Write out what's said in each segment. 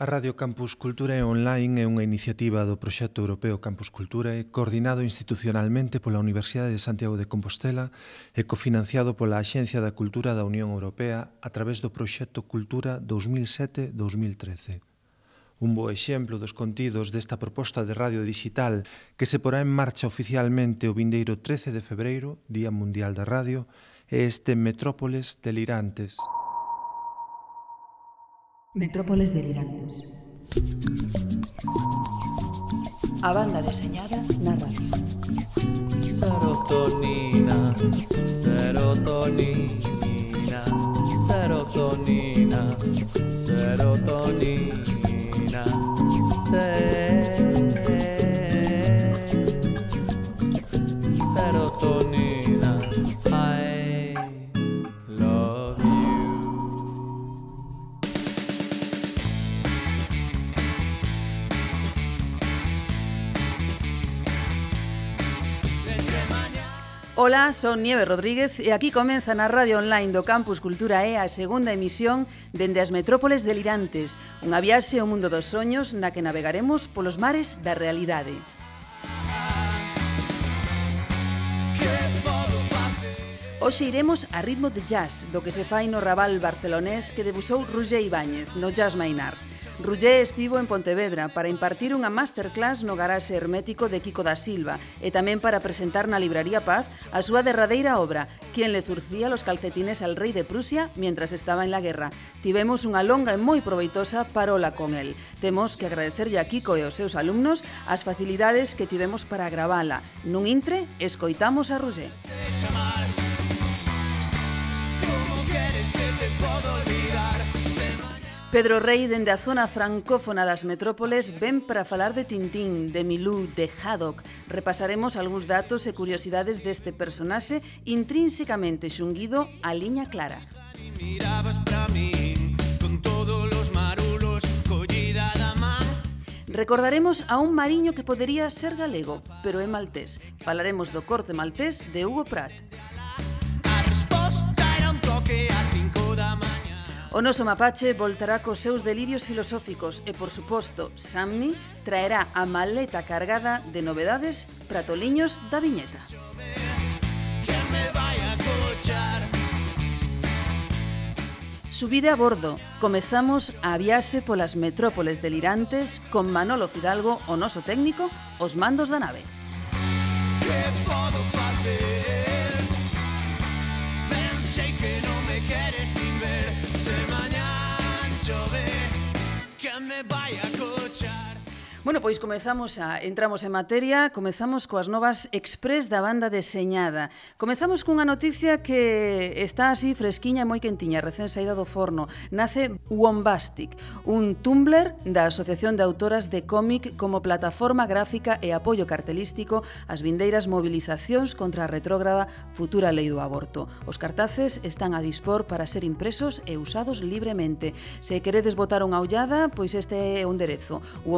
A Radio Campus Culturae Online é unha iniciativa do proxecto europeo Campus Culturae coordinado institucionalmente pola Universidade de Santiago de Compostela e cofinanciado pola Axencia da Cultura da Unión Europea a través do proxecto Cultura 2007-2013. Un bo exemplo dos contidos desta proposta de radio digital que se porá en marcha oficialmente o vindeiro 13 de febreiro, Día Mundial da Radio, é este Metrópoles Delirantes. Metrópoles Delirantes. A banda deseñada na radio. Serotonina, serotonina, serotonina, serotonina, serotonina, I love you. Ola, son Nieve Rodríguez e aquí comeza na radio online do Campus Culturae a segunda emisión dende as Metrópoles Delirantes, unha viaxe ao mundo dos soños na que navegaremos polos mares da realidade. Hoxe iremos a ritmo de jazz, do que se fai no Raval barcelonés que debusou Roger Ibáñez, no Jazz Mainar. Roger estivo en Pontevedra para impartir unha masterclass no garaxe hermético de Kiko da Silva e tamén para presentar na Libraría Paz a súa derradeira obra, Quien le zurcía los calcetines al rei de Prusia mientras estaba en la guerra. Tivemos unha longa e moi proveitosa parola con el. Temos que agradecerlle a Kiko e aos seus alumnos as facilidades que tivemos para gravala. Nun intre, escoitamos a Roger. Pedro Rey, dende a zona francófona das metrópoles, ven para falar de Tintín, de Milou, de Haddock. Repasaremos algúns datos e curiosidades deste personaxe intrínsecamente xunguido á liña clara. Recordaremos a un mariño que podería ser galego, pero é maltés. Falaremos do corte maltés de Hugo Pratt. A resposta era un toque ás 5 da mañá. O noso mapache voltará cos seus delirios filosóficos e, por suposto, Sammy traerá a maleta cargada de novedades pratoliños da viñeta. Subide a bordo. Comezamos a viaxe polas metrópoles delirantes con Manolo Fidalgo, o noso técnico, os mandos da nave. Que podo facer? Ben sei que non me queres nin ver. Se mañán chove, que me vai a cochar. Bueno, pois entramos en materia, comezamos coas novas express da banda deseñada. Comezamos cunha noticia que está así fresquiña e moi quentiña, recén saída do forno. Nace Wombastic, un Tumblr da Asociación de Autoras de Cómic como plataforma gráfica e apoio cartelístico ás vindeiras mobilizacións contra a retrógrada futura lei do aborto. Os cartaces están a dispor para ser impresos e usados libremente. Se queredes botar unha ollada, pois este é o enderezo,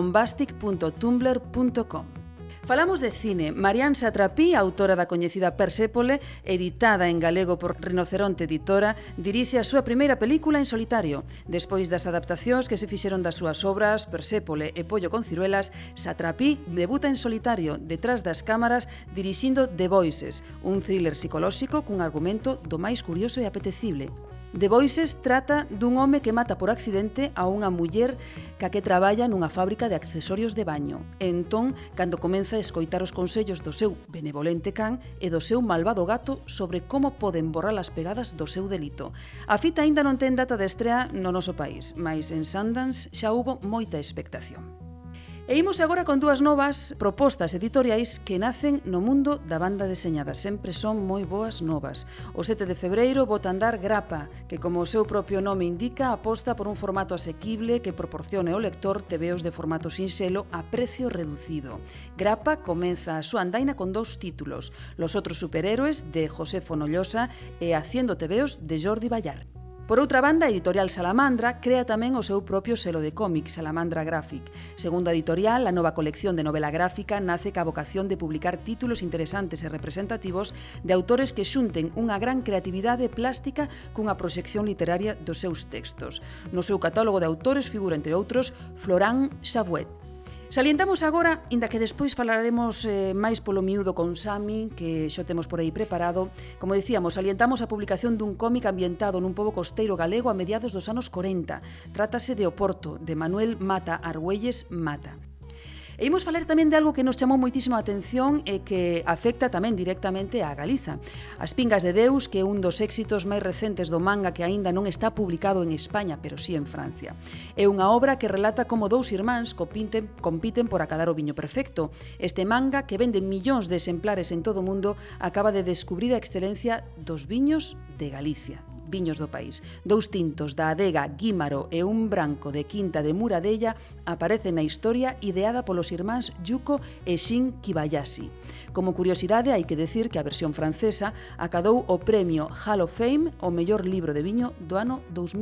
wombastic.tumblr.com. Falamos de cine. Marian Satrapi, autora da coñecida Persépole, editada en galego por Rinoceronte Editora, dirixe a súa primeira película en solitario. Despois das adaptacións que se fixeron das súas obras Persépole e Pollo con ciruelas, Satrapi debuta en solitario, detrás das cámaras, dirixindo The Voices, un thriller psicolóxico cun argumento do máis curioso e apetecible. The Voices trata dun home que mata por accidente a unha muller que traballa nunha fábrica de accesorios de baño. Entón, cando comeza a escoitar os consellos do seu benevolente can e do seu malvado gato sobre como poden borrar as pegadas do seu delito. A fita aínda non ten data de estrea no noso país, mais en Sundance xa hubo moita expectación. E imos agora con dúas novas propostas editoriais que nacen no mundo da banda deseñada. Sempre son moi boas novas. O 7 de febreiro bota a andar Grapa, que como o seu propio nome indica, aposta por un formato asequible que proporcione ao lector tebeos de formato sinxelo a precio reducido. Grapa comeza a súa andaina con dous títulos, Los otros superhéroes, de José Fonollosa, e Haciendo tebeos, de Jordi Ballar. Por outra banda, a editorial Salamandra crea tamén o seu propio selo de cómic, Salamandra Graphic. Segundo a editorial, a nova colección de novela gráfica nace ca vocación de publicar títulos interesantes e representativos de autores que xunten unha gran creatividade plástica cunha proxección literaria dos seus textos. No seu catálogo de autores figura, entre outros, Florent Chavouet. Salientamos agora, inda que despois falaremos máis polo miúdo con Sami, que xo temos por aí preparado. Como dicíamos, salientamos a publicación dun cómic ambientado nun pobo costeiro galego a mediados dos anos 40. Trátase de Oporto, de Manuel Mata Argüelles Mata. E imos falar tamén de algo que nos chamou moitísima atención e que afecta tamén directamente a Galiza. As Pingas de Deus, que é un dos éxitos máis recentes do manga que aínda non está publicado en España, pero sí en Francia. É unha obra que relata como dous irmáns compiten por acadar o viño perfecto. Este manga, que vende millóns de exemplares en todo o mundo, acaba de descubrir a excelencia dos viños de Galicia. Viños do país. Dous tintos da adega Guímaro e un branco de Quinta de Muradella aparecen na historia ideada polos irmáns Yuko e Shin Kibayashi. Como curiosidade, hai que decir que a versión francesa acadou o premio Hall of Fame ao mellor libro de viño do ano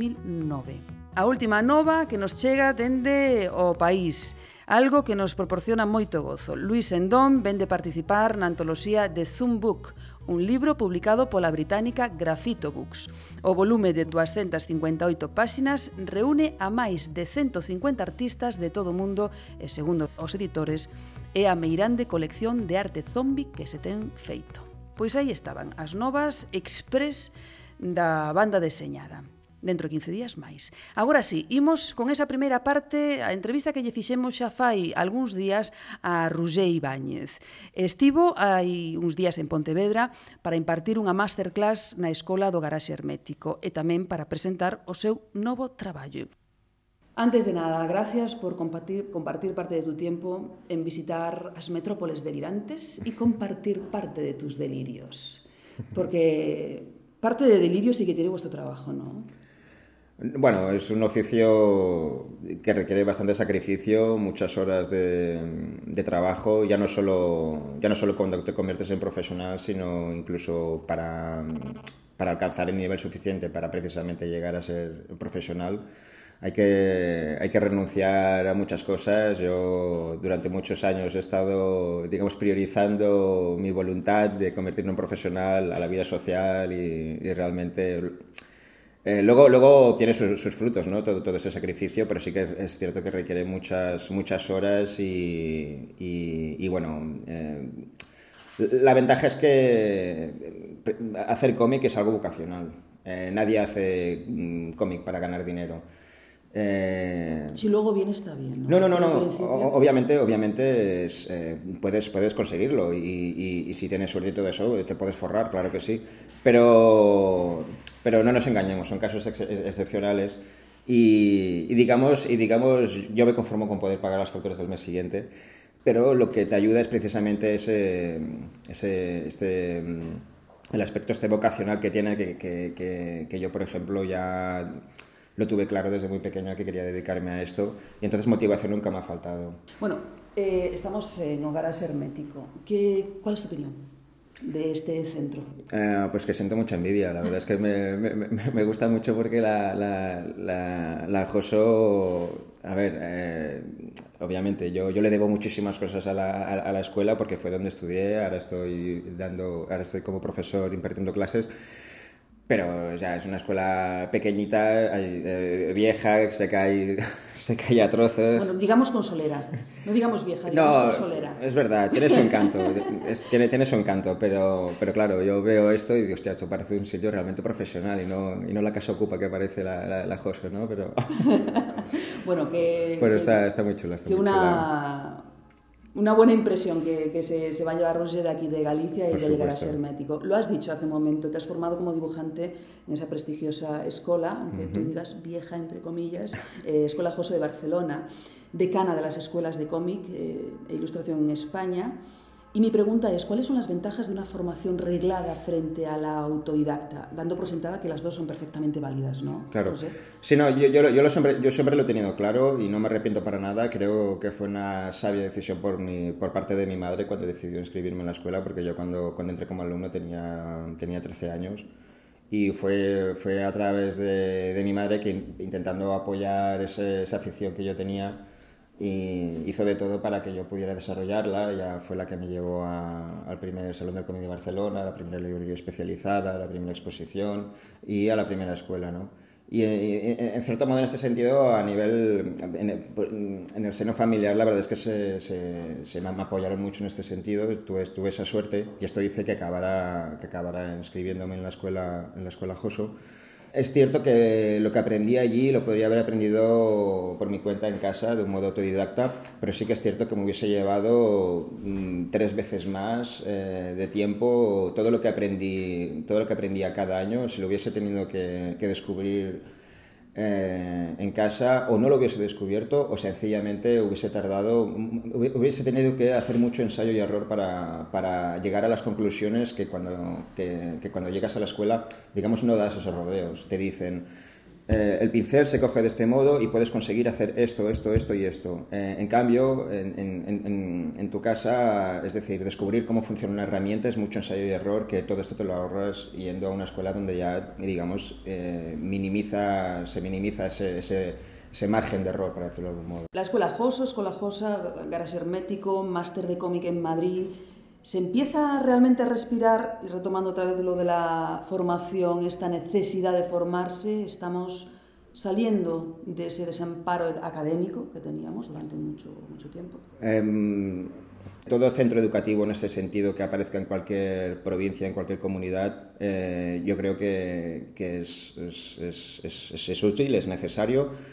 2009. A última nova que nos chega dende o país. Algo que nos proporciona moito gozo. Luis Endón vén de participar na antoloxía The Zoom Book, un libro publicado pola británica Grafito Books. O volume de 258 páxinas reúne a máis de 150 artistas de todo o mundo e, segundo os editores, é a meirande colección de arte zombi que se ten feito. Pois aí estaban as novas express da banda deseñada. Dentro de 15 días máis. Agora sí, imos con esa primeira parte, a entrevista que lle fixemos xa fai algúns días a Roger Ibáñez. Estivo hai uns días en Pontevedra para impartir unha masterclass na Escola do Garaxe Hermético e tamén para presentar o seu novo traballo. Antes de nada, gracias por compartir parte de tu tiempo en visitar as metrópoles delirantes y compartir parte de tus delirios. Porque parte de delirio sí que tiene vuestro trabajo, ¿no? Bueno, es un oficio que requiere bastante sacrificio, muchas horas de trabajo, ya no solo cuando te conviertes en profesional, sino incluso para alcanzar el nivel suficiente para precisamente llegar a ser profesional. Hay que renunciar a muchas cosas. Yo durante muchos años he estado, digamos, priorizando mi voluntad de convertirme en profesional a la vida social y realmente... Luego tiene sus frutos, ¿no? Todo ese sacrificio, pero sí que es cierto que requiere muchas horas y bueno, la ventaja es que hacer cómic es algo vocacional. Nadie hace cómic para ganar dinero. Si luego bien está bien, ¿no? No. Obviamente puedes conseguirlo y si tienes suerte y todo eso te puedes forrar, claro que sí. Pero no nos engañemos, son casos excepcionales y digamos yo me conformo con poder pagar las facturas del mes siguiente, pero lo que te ayuda es precisamente el aspecto vocacional que tiene que yo, por ejemplo, ya lo tuve claro desde muy pequeña que quería dedicarme a esto y entonces motivación nunca me ha faltado. Bueno, estamos en un garaje hermético. ¿Cuál es tu opinión de este centro? Pues que siento mucha envidia, la verdad es que me gusta mucho porque la Joso, a ver, obviamente yo le debo muchísimas cosas a la escuela porque fue donde estudié, ahora estoy como profesor impartiendo clases. Pero ya es una escuela pequeñita, vieja, se cae a trozos. Bueno, digamos consolera, no digamos vieja, digamos consolera. Es verdad, tiene su encanto, tiene su encanto, pero claro, yo veo esto y digo, hostia, esto parece un sitio realmente profesional y no la casa ocupa que parece la Joso, ¿no? Pero bueno, pero está muy chula, una buena impresión que se va a llevar Roger de aquí de Galicia y del Garaxe Hermético. Lo has dicho hace un momento, te has formado como dibujante en esa prestigiosa escuela, aunque tú digas vieja, entre comillas, Escuela Joso de Barcelona, decana de las escuelas de cómic e ilustración en España. Y mi pregunta es, ¿cuáles son las ventajas de una formación reglada frente a la autodidacta? Dando por sentada que las dos son perfectamente válidas, ¿no? Claro. Roger. Sí, no, yo siempre lo he tenido claro y no me arrepiento para nada. Creo que fue una sabia decisión por parte de mi madre cuando decidió inscribirme en la escuela, porque yo cuando entré como alumno tenía 13 años Y fue a través de mi madre que, intentando apoyar esa afición que yo tenía, y hizo de todo para que yo pudiera desarrollarla. Ella fue la que me llevó al primer Salón del Cómic de Barcelona, a la primera librería especializada, a la primera exposición y a la primera escuela, ¿no? Y en cierto modo, en este sentido, a nivel, en el seno familiar, la verdad es que se me apoyaron mucho en este sentido. Tuve esa suerte, y esto dice que acabara inscribiéndome en la escuela Joso. Es cierto que lo que aprendí allí lo podría haber aprendido por mi cuenta en casa, de un modo autodidacta, pero sí que es cierto que me hubiese llevado 3 veces más de tiempo todo lo que aprendía cada año, si lo hubiese tenido que descubrir en casa, o no lo hubiese descubierto, o sencillamente hubiese tenido que hacer mucho ensayo y error para llegar a las conclusiones que cuando llegas a la escuela, digamos, no das esos rodeos. Te dicen, el pincel se coge de este modo y puedes conseguir hacer esto y esto. En cambio, en tu casa, es decir, descubrir cómo funciona una herramienta es mucho ensayo y error, que todo esto te lo ahorras yendo a una escuela donde ya, digamos, se minimiza ese margen de error, para decirlo de algún modo. La Escuela Josa, garaje hermético, máster de cómic en Madrid. ¿Se empieza realmente a respirar, y retomando otra vez lo de la formación, esta necesidad de formarse? ¿Estamos saliendo de ese desamparo académico que teníamos durante mucho tiempo? Todo centro educativo, en ese sentido, que aparezca en cualquier provincia, en cualquier comunidad, yo creo que es útil, es necesario.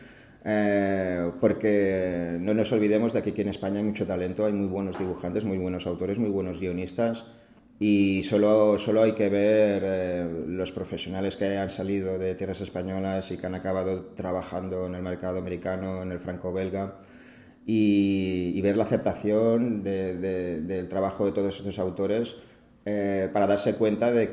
Porque no nos olvidemos de que aquí en España hay mucho talento, hay muy buenos dibujantes, muy buenos autores, muy buenos guionistas, y solo hay que ver los profesionales que han salido de tierras españolas y que han acabado trabajando en el mercado americano, en el franco-belga, y ver la aceptación del trabajo de todos estos autores, para darse cuenta de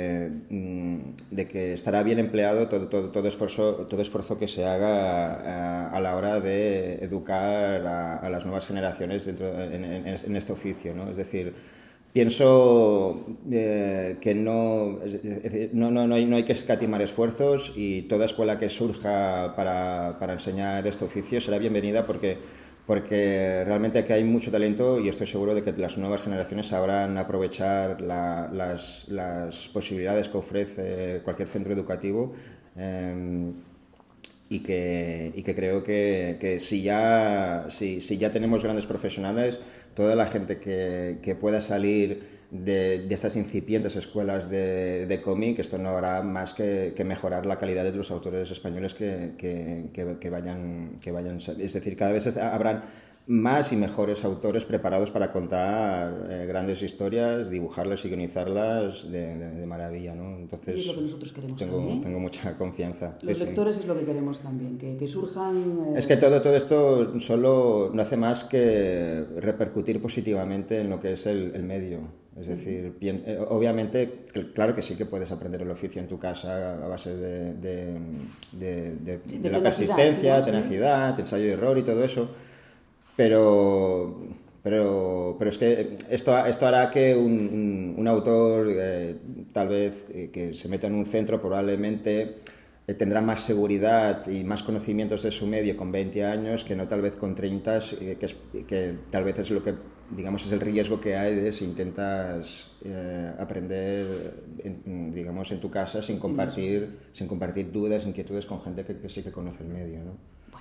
que estará bien empleado todo esfuerzo que se haga a la hora de educar a las nuevas generaciones en este oficio, ¿no? Es decir, pienso que no hay que escatimar esfuerzos, y toda escuela que surja para enseñar este oficio será bienvenida, porque realmente aquí hay mucho talento, y estoy seguro de que las nuevas generaciones sabrán aprovechar las posibilidades que ofrece cualquier centro educativo, y que creo que si ya tenemos grandes profesionales, toda la gente que pueda salir de estas incipientes escuelas de cómic, esto no hará más que mejorar la calidad de los autores españoles que vayan. Es decir, cada vez habrán más y mejores autores preparados para contar grandes historias, dibujarlas y guionizarlas de maravilla, ¿no? Entonces, y es lo que nosotros queremos también. Tengo mucha confianza. Los lectores es lo que queremos también, que surjan... Es que todo esto solo no hace más que repercutir positivamente en lo que es el medio. Es decir, obviamente, claro que sí que puedes aprender el oficio en tu casa a base de la persistencia, tenacidad, ensayo y error y todo eso, pero es que esto hará que un autor, tal vez, que se meta en un centro, probablemente tendrá más seguridad y más conocimientos de su medio con 20 años que no tal vez con 30, que tal vez es lo que, digamos, es el riesgo que hay si intentas aprender digamos, en tu casa sin compartir dudas, inquietudes con gente que sí que conoce el medio, ¿no?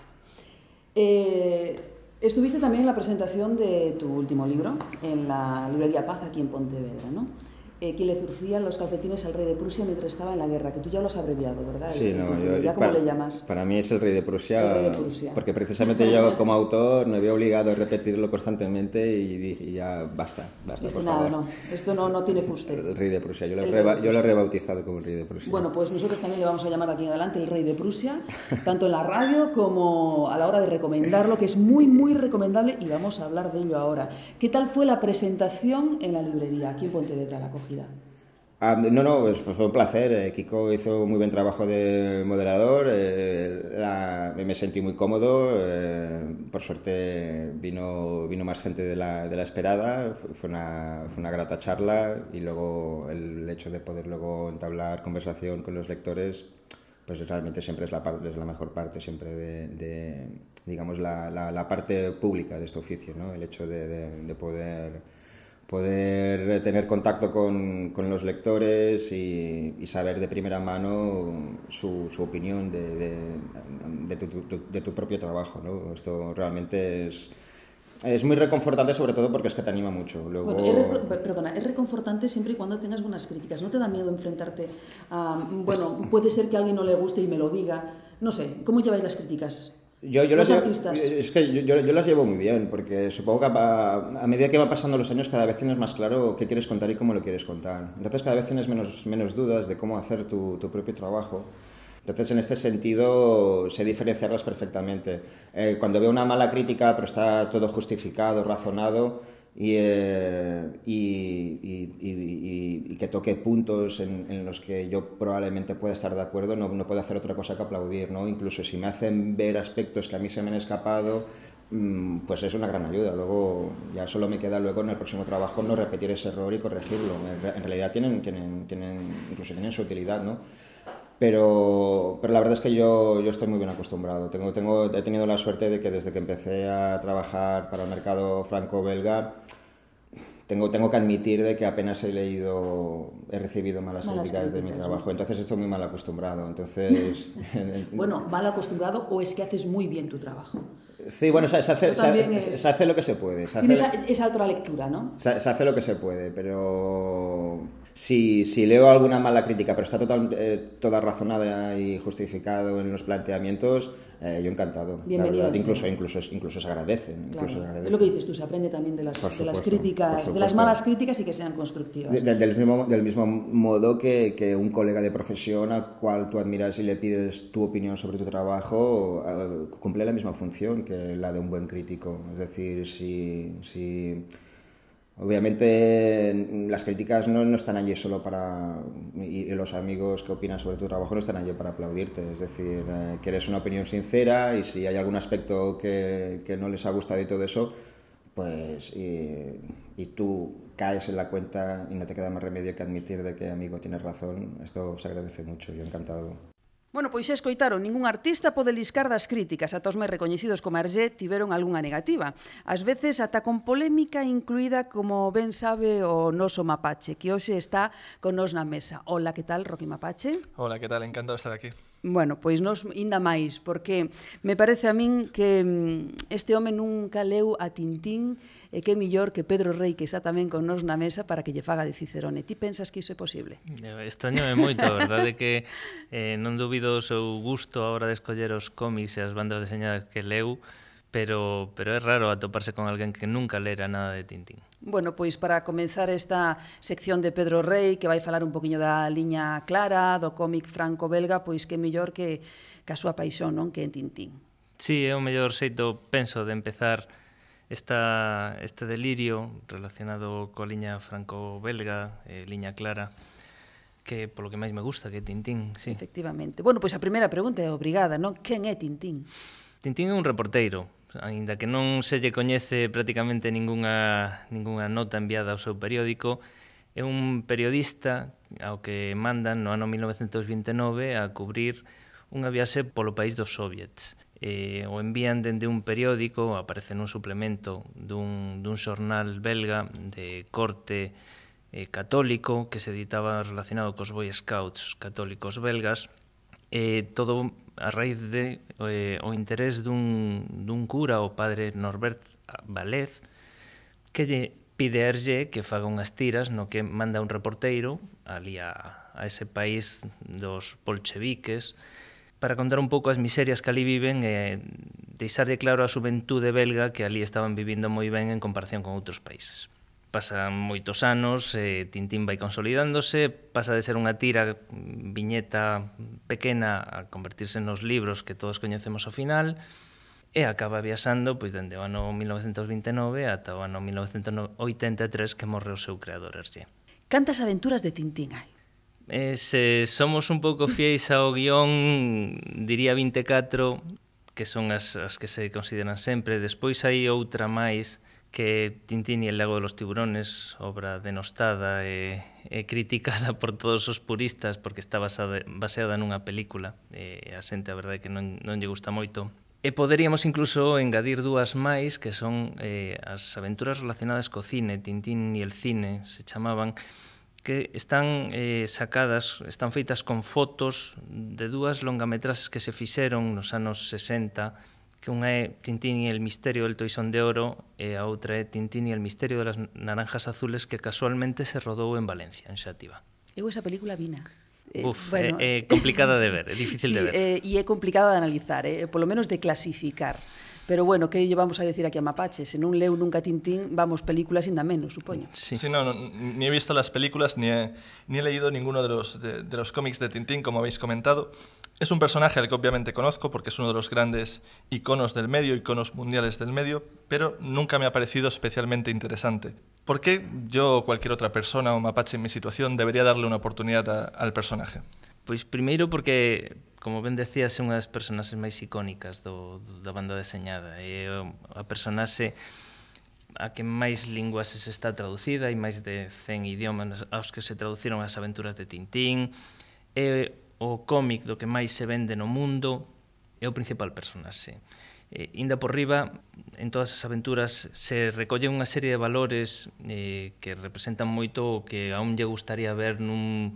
Bueno. Estuviste también en la presentación de tu último libro en la librería Paz, aquí en Pontevedra, ¿no? Quien le zurcía los calcetines al rey de Prusia mientras estaba en la guerra, que tú ya lo has abreviado, ¿verdad? Sí, ¿Cómo le llamas? Para mí es el rey de Prusia. El rey de Prusia. Porque precisamente yo, como autor, me veo obligado a repetirlo constantemente, y dije, ya basta, Dice, por nada, favor. no, esto no tiene fuste. El rey de Prusia, yo lo he rebautizado como el rey de Prusia. Bueno, pues nosotros también le vamos a llamar aquí en adelante el rey de Prusia, tanto en la radio como a la hora de recomendarlo, que es muy, muy recomendable, y vamos a hablar de ello ahora. ¿Qué tal fue la presentación en la librería, aquí en Pontevedra, la acogida? No, fue un placer. Kiko hizo muy buen trabajo de moderador. Me sentí muy cómodo. por suerte vino más gente de la esperada, fue una grata charla, y luego el hecho de poder luego entablar conversación con los lectores, pues realmente siempre es la mejor parte siempre de digamos, la parte pública de este oficio, ¿no? El hecho de poder tener contacto con los lectores y saber de primera mano su opinión de tu propio trabajo, ¿no? Esto realmente es muy reconfortante, sobre todo porque es que te anima mucho. Luego... Bueno, es reconfortante siempre y cuando tengas buenas críticas. ¿No te da miedo enfrentarte a... Bueno, puede ser que a alguien no le guste y me lo diga. No sé, ¿cómo lleváis las críticas? Los artistas. Es que yo las llevo muy bien, porque supongo que a medida que va pasando los años cada vez tienes más claro qué quieres contar y cómo lo quieres contar. Entonces cada vez tienes menos dudas de cómo hacer tu propio trabajo. Entonces, en este sentido, sé diferenciarlas perfectamente. Cuando veo una mala crítica, pero está todo justificado, razonado, y que toque puntos en los que yo probablemente pueda estar de acuerdo, no puedo hacer otra cosa que aplaudir, ¿no? Incluso si me hacen ver aspectos que a mí se me han escapado, pues es una gran ayuda. Luego ya solo me queda luego en el próximo trabajo no repetir ese error y corregirlo. En realidad incluso tienen su utilidad, ¿no? Pero la verdad es que yo estoy muy bien acostumbrado. He tenido la suerte de que desde que empecé a trabajar para el mercado franco-belga, tengo que admitir de que apenas he recibido malas críticas de mi trabajo. ¿No? Entonces estoy muy mal acostumbrado. Entonces... Bueno, mal acostumbrado, o es que haces muy bien tu trabajo. Sí, bueno, se hace lo que se puede. Tienes esa otra lectura, ¿no? Se hace lo que se puede, pero... Si leo alguna mala crítica, pero está toda razonada y justificado en los planteamientos, yo encantado. Bienvenido. Incluso se agradece. Claro. Se agradece. Es lo que dices tú, se aprende también de las críticas, de las malas críticas, y que sean constructivas. Del mismo modo que un colega de profesión al cual tú admiras y le pides tu opinión sobre tu trabajo, cumple la misma función que la de un buen crítico. Es decir, si obviamente las críticas no están allí solo y los amigos que opinan sobre tu trabajo no están allí para aplaudirte. Es decir, que eres una opinión sincera, y si hay algún aspecto que no les ha gustado y todo eso, pues y tú caes en la cuenta y no te queda más remedio que admitir de que, amigo, tienes razón. Esto se agradece mucho, yo encantado. Bueno, pois xa escoitaron, ningún artista pode liscar das críticas, ata os máis recoñecidos como Hergé tiveron algunha negativa. Ás veces ata con polémica incluída, como ben sabe o noso Mapache, que hoxe está con nos na mesa. Hola, que tal, Rocky Mapache? Hola, que tal? Encantado de estar aquí. Bueno, pois nos inda máis, porque me parece a min que este home nunca leu a Tintín, e que mellor que Pedro Rey, que está tamén con nos na mesa, para que lle faga de Cicerone. Ti pensas que iso é posible? Extrañame moito, a verdade que non dubido o seu gusto a hora de escoller os cómics e as bandas deseñadas que leu, pero é raro atoparse con alguén que nunca lera nada de Tintín. Bueno, pois para comenzar esta sección de Pedro Rey, que vai falar un poquinho da liña clara, do cómic franco-belga, pois que mellor que a súa paixón, non? Que en Tintín. Sí, é o mellor xeito, penso, de empezar este delirio relacionado coa liña franco-belga, liña clara, que polo que máis me gusta, que é Tintín, sí. Efectivamente. Bueno, pois a primeira pregunta é obrigada, non? Quen é Tintín? Tintín é un reporteiro, aínda que non se lle coñece prácticamente ningunha nota enviada ao seu periódico. É un periodista ao que mandan no ano 1929 a cubrir unha viaxe polo país dos soviets. O envían dende un periódico, aparece nun suplemento dun xornal belga de corte católico que se editaba relacionado cos Boy Scouts católicos belgas, todo a raíz de o interés dun cura, o padre Norbert Valez, que lle pide a Hergé que faga unhas tiras no que manda un reporteiro ali a ese país dos bolcheviques para contar un pouco as miserias que ali viven e deixarlle claro a xuventude belga que ali estaban vivindo moi ben en comparación con outros países. Pasan moitos anos, Tintín vai consolidándose, pasa de ser unha tira, viñeta pequena, a convertirse nos libros que todos coñecemos ao final, e acaba viaxando pois dende o ano 1929 ata o ano 1983 que morre o seu creador, Hergé. Cantas aventuras de Tintín hai? Se somos un pouco fieis ao guión, diría 24, que son as que se consideran sempre. Despois hai outra máis que Tintín e el lago de los tiburones, obra denostada e criticada por todos os puristas porque está baseada nunha película, e a xente a verdade que non lle gusta moito. E poderíamos incluso engadir dúas máis que son as aventuras relacionadas co cine, Tintín e el cine se chamaban, que están sacadas, están feitas con fotos de dúas longametraxes que se fixeron nos anos 60, que unha é Tintín e el misterio del toisón de oro e a outra é Tintín e el misterio de las naranjas azules, que casualmente se rodou en Valencia, en Xàtiva. Eu esa película vina. Bueno, é complicada de ver, é difícil de ver. E é complicada de analizar, polo menos de clasificar. Pero bueno, que lle vamos a decir aquí a Mapache? Se non leu nunca Tintín, vamos, películas ainda menos, supoño. Sí, no, ni he visto las películas, ni he leído ninguno de los cómics de Tintín, como habéis comentado. Es un personaje al que obviamente conozco porque es uno de los grandes iconos del medio, iconos mundiales del medio, pero nunca me ha parecido especialmente interesante. ¿Por qué yo o cualquier otra persona o mapache en mi situación debería darle una oportunidad al personaje? Pois primeiro porque, como ben decías, é unha das personaxes máis icónicas da banda deseñada. É a personaxe a que máis linguas se está traducida, hai máis de 100 idiomas aos que se traduciron as aventuras de Tintín. É o cómic do que máis se vende no mundo, é o principal personaxe. Inda por riba, en todas as aventuras se recollen unha serie de valores que representan moito o que aún lle gustaría ver nun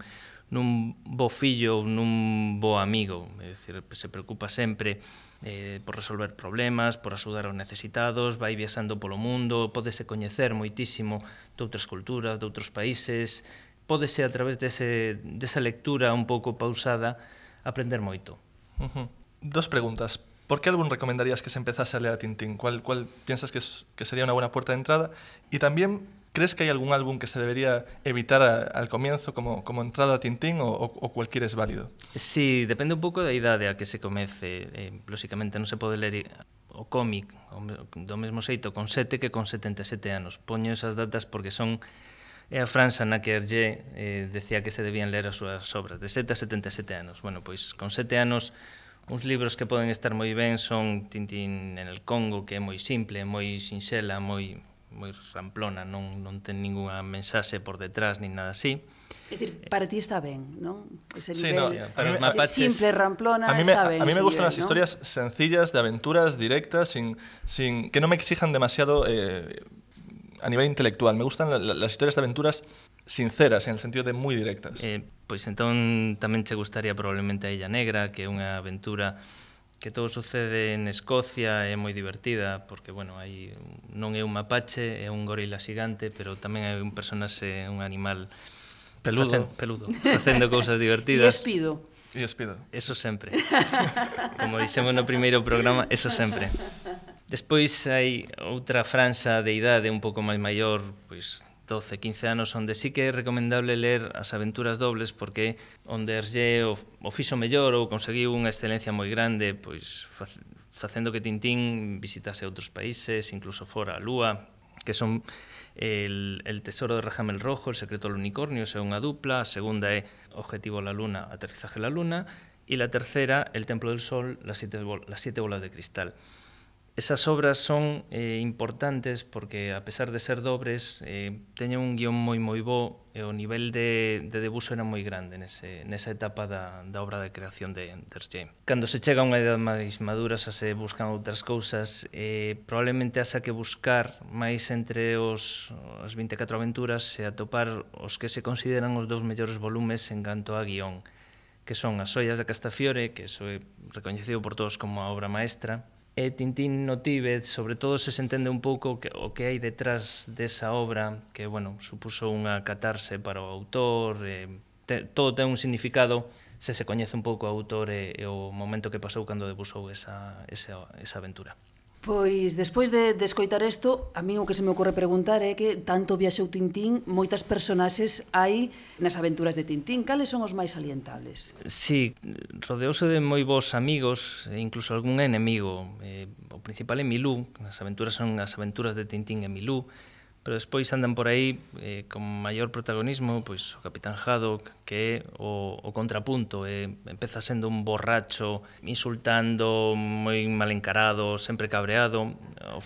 bo fillo ou nun bo amigo. É dicir, se preocupa sempre por resolver problemas, por axudar aos necesitados, vai viaxando polo mundo, pódese coñecer moitísimo de outras culturas, de outros países, pódese a través desa lectura un pouco pausada aprender moito. Dos preguntas. ¿Por qué álbum recomendarías que se empezase a leer a Tintín? ¿Cuál piensas que sería una buena puerta de entrada? Y también, ¿crees que hay algún álbum que se debería evitar al comienzo como entrada a Tintín o cualquier es válido? Sí, depende un pouco da idade a que se comece. Lóxicamente non se pode ler o cómic do mesmo xeito con 7 que con 77 anos. Poño esas datas porque son a franxa na que Hergé decía que se debían ler as súas obras de 7 a 77 anos. Bueno, pois con 7 anos uns libros que poden estar moi ben son Tintín en el Congo, que é moi simple, moi sinxela, moi ramplona, non ten ningunha mensaxe por detrás, nin nada así. É dicir, para ti está ben, non? Ese sí, nivel para os mapaches, simple, ramplona, está ben. A mí me gustan las historias sencillas, de aventuras, directas, sin que no me exijan demasiado a nivel intelectual. Me gustan las historias de aventuras sinceras, en el sentido de moi directas. Pois entón tamén che gustaría probablemente a Illa Negra, que é unha aventura que todo sucede en Escocia, é moi divertida, porque, bueno, non é un mapache, é un gorila xigante, pero tamén é un personaxe, un animal peludo, facendo cousas divertidas. E espido. Eso sempre. Como dixemos no primeiro programa, eso sempre. Despois hai outra franxa de idade un pouco máis maior, pois 12, 15 anos, onde sí que é recomendable ler as aventuras dobles, porque onde Hergé o fixo mellor ou conseguiu unha excelencia moi grande, pois facendo que Tintín visitase outros países, incluso fora a Lúa, que son el tesoro de Rajamel Rojo, el secreto del unicornio, é unha dupla, a segunda é Objetivo la Luna, aterrizaje la Luna, e la tercera, El templo del sol, las siete bolas de cristal. Esas obras son importantes porque, a pesar de ser dobres, teñen un guión moi bo e o nivel de debuxo era moi grande nesa etapa da obra de creación de Hergé. Cando se chega a unha idade máis madura xa se buscan outras cousas, probablemente haxa que buscar máis entre as 24 aventuras e atopar os que se consideran os 2 mellores volumes en canto a guión, que son As ollas de Castafiore, que iso é recoñecido por todos como a obra maestra, e Tintín no Tíbet, sobre todo se entende un pouco o que hai detrás desa obra, que, bueno, supuso unha catarse para o autor, todo ten un significado se coñece un pouco o autor e o momento que pasou cando debuxou esa aventura. Pois, despois de escoitar isto, a mí o que se me ocorre preguntar é que tanto viaxou Tintín, moitas personaxes hai nas aventuras de Tintín. Cales son os máis salientables? Sí, rodeouse de moi bons amigos, e incluso algún enemigo. O principal é Milú, as aventuras son as aventuras de Tintín e Milú, pero despois andan por aí con maior protagonismo pois o Capitán Haddock, que é o contrapunto, empeza sendo un borracho, insultando, moi mal encarado, sempre cabreado.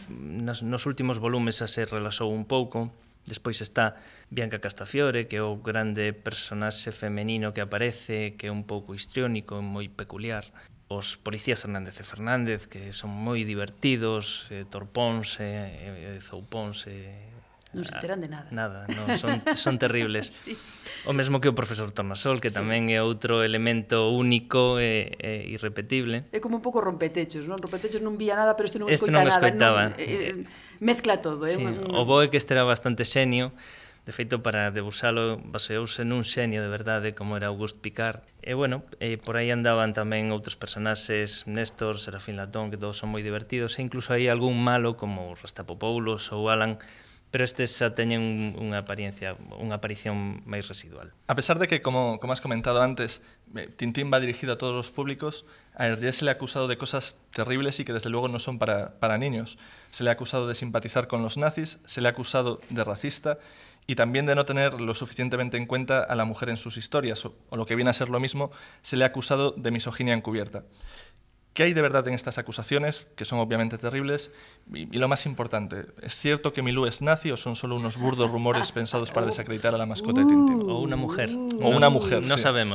Nos últimos volumes se relaxou un pouco. Despois está Bianca Castafiore, que é o grande personaxe femenino que aparece, que é un pouco histriónico, moi peculiar. Os policías Hernández e Fernández, que son moi divertidos, torpóns, zoupóns, non se enteran de nada. Nada, non, son terribles. Sí. O mesmo que o profesor Tornasol, que tamén é outro elemento único e irrepetible. É como un pouco rompetechos, non? Rompetechos non vía nada, pero este non Este escoita non nada. escoitaba. Mezcla todo. Sí, o bo é que este era bastante xenio. De feito, para debusalo, baseouse nun xenio de verdade, como era Auguste Picard. E, bueno, por aí andaban tamén outros personaxes, Néstor, Serafín Latón, que todos son moi divertidos, e incluso hai algún malo, como Rastapopoulos ou Alan, pero estes xa teñen unha aparición máis residual. A pesar de que, como has comentado antes, Tintín va dirigido a todos los públicos, a Hergé se le ha acusado de cosas terribles y que desde luego no son para niños. Se le ha acusado de simpatizar con los nazis, se le ha acusado de racista y también de no tener lo suficientemente en cuenta a la mujer en sus historias, o lo que viene a ser lo mismo, se le ha acusado de misoginia encubierta. ¿Qué hay de verdad en estas acusaciones, que son obviamente terribles? Y lo más importante, ¿es cierto que Milú es nazi o son solo unos burdos rumores pensados para desacreditar a la mascota de Tintín? Ou unha mujer. O una mujer, Non sí. sabemos.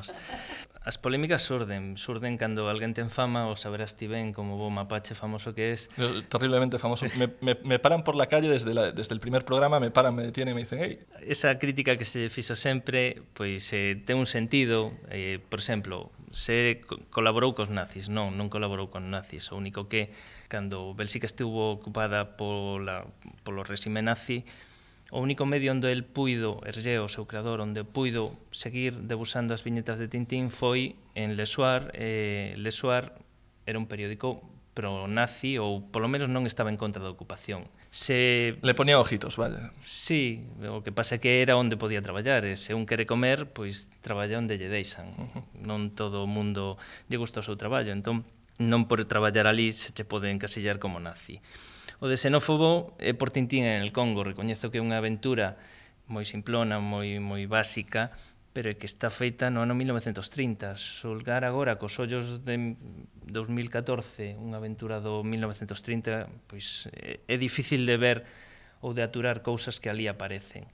As polémicas surden cando alguén ten fama, o saberás ti ben como bo mapache famoso que es. Terriblemente famoso. Me paran por la calle desde el primer programa, me detienen y me dicen, hey. Esa crítica que se fixo sempre, pois ten un sentido, por exemplo, se colaborou cos nazis, non colaborou con nazis, o único que cando Bélxica estivo ocupada polo réxime nazi, o único medio onde el puido, Hergé, o seu creador, onde puido seguir debusando as viñetas de Tintín foi en Le Soir. Le Soir era un periódico pro-nazi, ou polo menos non estaba en contra da ocupación. Le ponía ojitos, vaya. Sí, o que pasa é que era onde podía traballar, e se un quere comer, pois traballa onde lle deixan. Non todo o mundo lle gusta o seu traballo, entón non por traballar ali se che pode encasillar como nazi. O de xenófobo é por Tintín en el Congo. Recoñezo que é unha aventura moi simplona, moi básica, pero é que está feita no ano 1930. Xulgar agora cos ollos de 2014 unha aventura do 1930, pois é difícil de ver ou de aturar cousas que ali aparecen.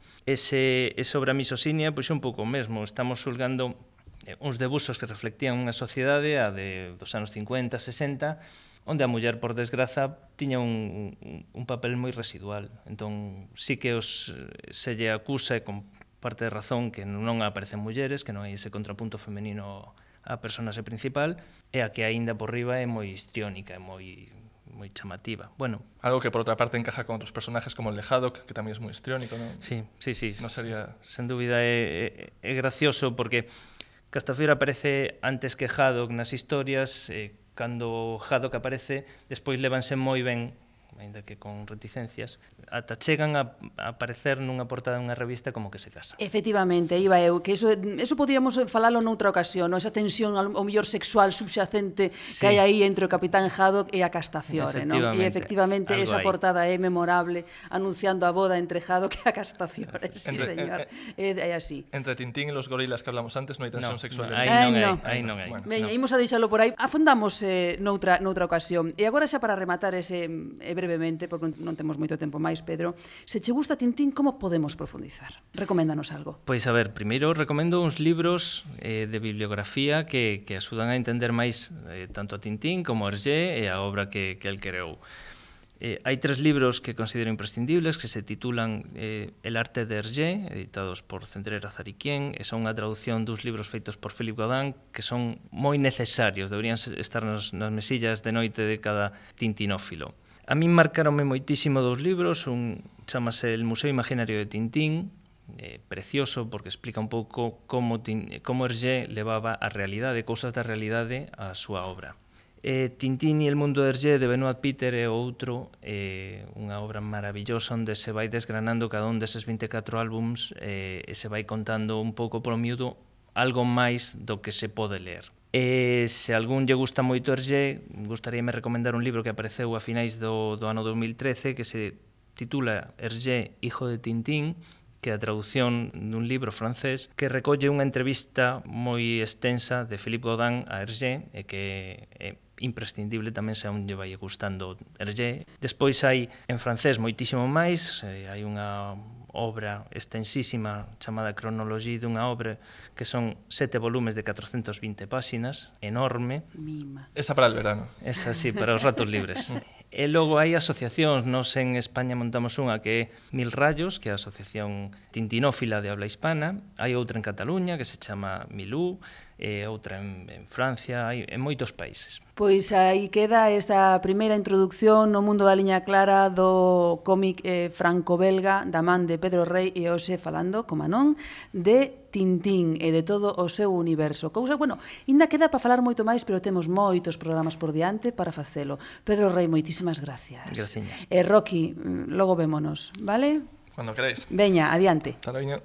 Sobre a misoxinia, pois é un pouco o mesmo. Estamos xulgando uns debuxos que reflectían unha sociedade a dos anos 50, 60, onde a muller, por desgraza, tiña un papel moi residual. Entón, sí que se lle acusa, e con parte de razón, que non aparecen mulleres, que non hai ese contrapunto femenino á personaxe principal, e a que aínda por riba é moi histriónica, é moi chamativa. Bueno, algo que por outra parte encaja con outros personajes como el de Haddock, que tamén é moi histriónico, non? Sí. No sería... Sen dúbida é gracioso, porque Castafiore aparece antes que Haddock nas historias. Cando Haddock aparece, despois lévanse moi ben, aínda que con reticencias, ata chegan a aparecer nunha portada dunha revista como que se casa. Efectivamente, iba eu, que eso podíamos falalo noutra ocasión, no? Esa tensión ao mellor sexual subxacente que hai aí entre o Capitán Haddock e a Castafiore, non? E efectivamente esa portada é memorable, anunciando a boda entre Haddock e a Castafiore, sí, señor. É así. Entre Tintín e los gorilas que hablamos antes non hai tensión sexual. Aí non hai. Veña, imos a deixalo por aí. Afondamos noutra ocasión. E agora xa para rematar ese brevemente, porque non temos moito tempo máis, Pedro, se che gusta Tintín, como podemos profundizar? Recoméndanos algo. Pois, a ver, primeiro recomendo uns libros de bibliografía que axudan a entender máis tanto a Tintín como a Hergé e a obra que el creou. Hai 3 libros que considero imprescindibles, que se titulan El arte de Hergé, editados por Centrera Zariquien, e son unha traducción dos libros feitos por Philippe Godin, que son moi necesarios, deberían estar nas mesillas de noite de cada tintinófilo. A min marcaronme moitísimo 2 libros, un chamase El Museo Imaginario de Tintín, precioso porque explica un pouco como Hergé levaba a realidade, cousas da realidade á súa obra. Tintín e el mundo de Hergé de Benoit Peter é outro, unha obra maravillosa onde se vai desgranando cada un deses 24 álbums e se vai contando un pouco polo miúdo algo máis do que se pode ler. Se algún lle gusta moito Hergé, gustaríame recomendar un libro que apareceu a finais do ano 2013 que se titula Hergé, hijo de Tintín, que é a traducción dun libro francés que recolle unha entrevista moi extensa de Philippe Godin a Hergé, e que é imprescindible tamén se aún lle vai gustando Hergé. Despois hai en francés moitísimo máis, hai unha obra extensísima chamada Cronologie dunha obra que son 7 volumes de 420 páxinas, enorme. Mima. Esa para el verano. Esa sí, para os ratos libres. E logo hai asociacións, nos en España montamos unha que é Mil Rayos, que é a asociación tintinófila de habla hispana, hai outra en Cataluña que se chama Milú, e outra en Francia, hai en moitos países. Pois aí queda esta primeira introducción no mundo da liña clara do cómic franco-belga da man de Pedro Rey e hoxe falando, como non, de Tintín e de todo o seu universo. Cousa, bueno, ainda queda para falar moito máis, pero temos moitos programas por diante para facelo. Pedro Rey, moitísimas gracias. Graciñas. E Rocky, logo vémonos, vale? Cuando queráis. Veña, adiante. Hasta luego.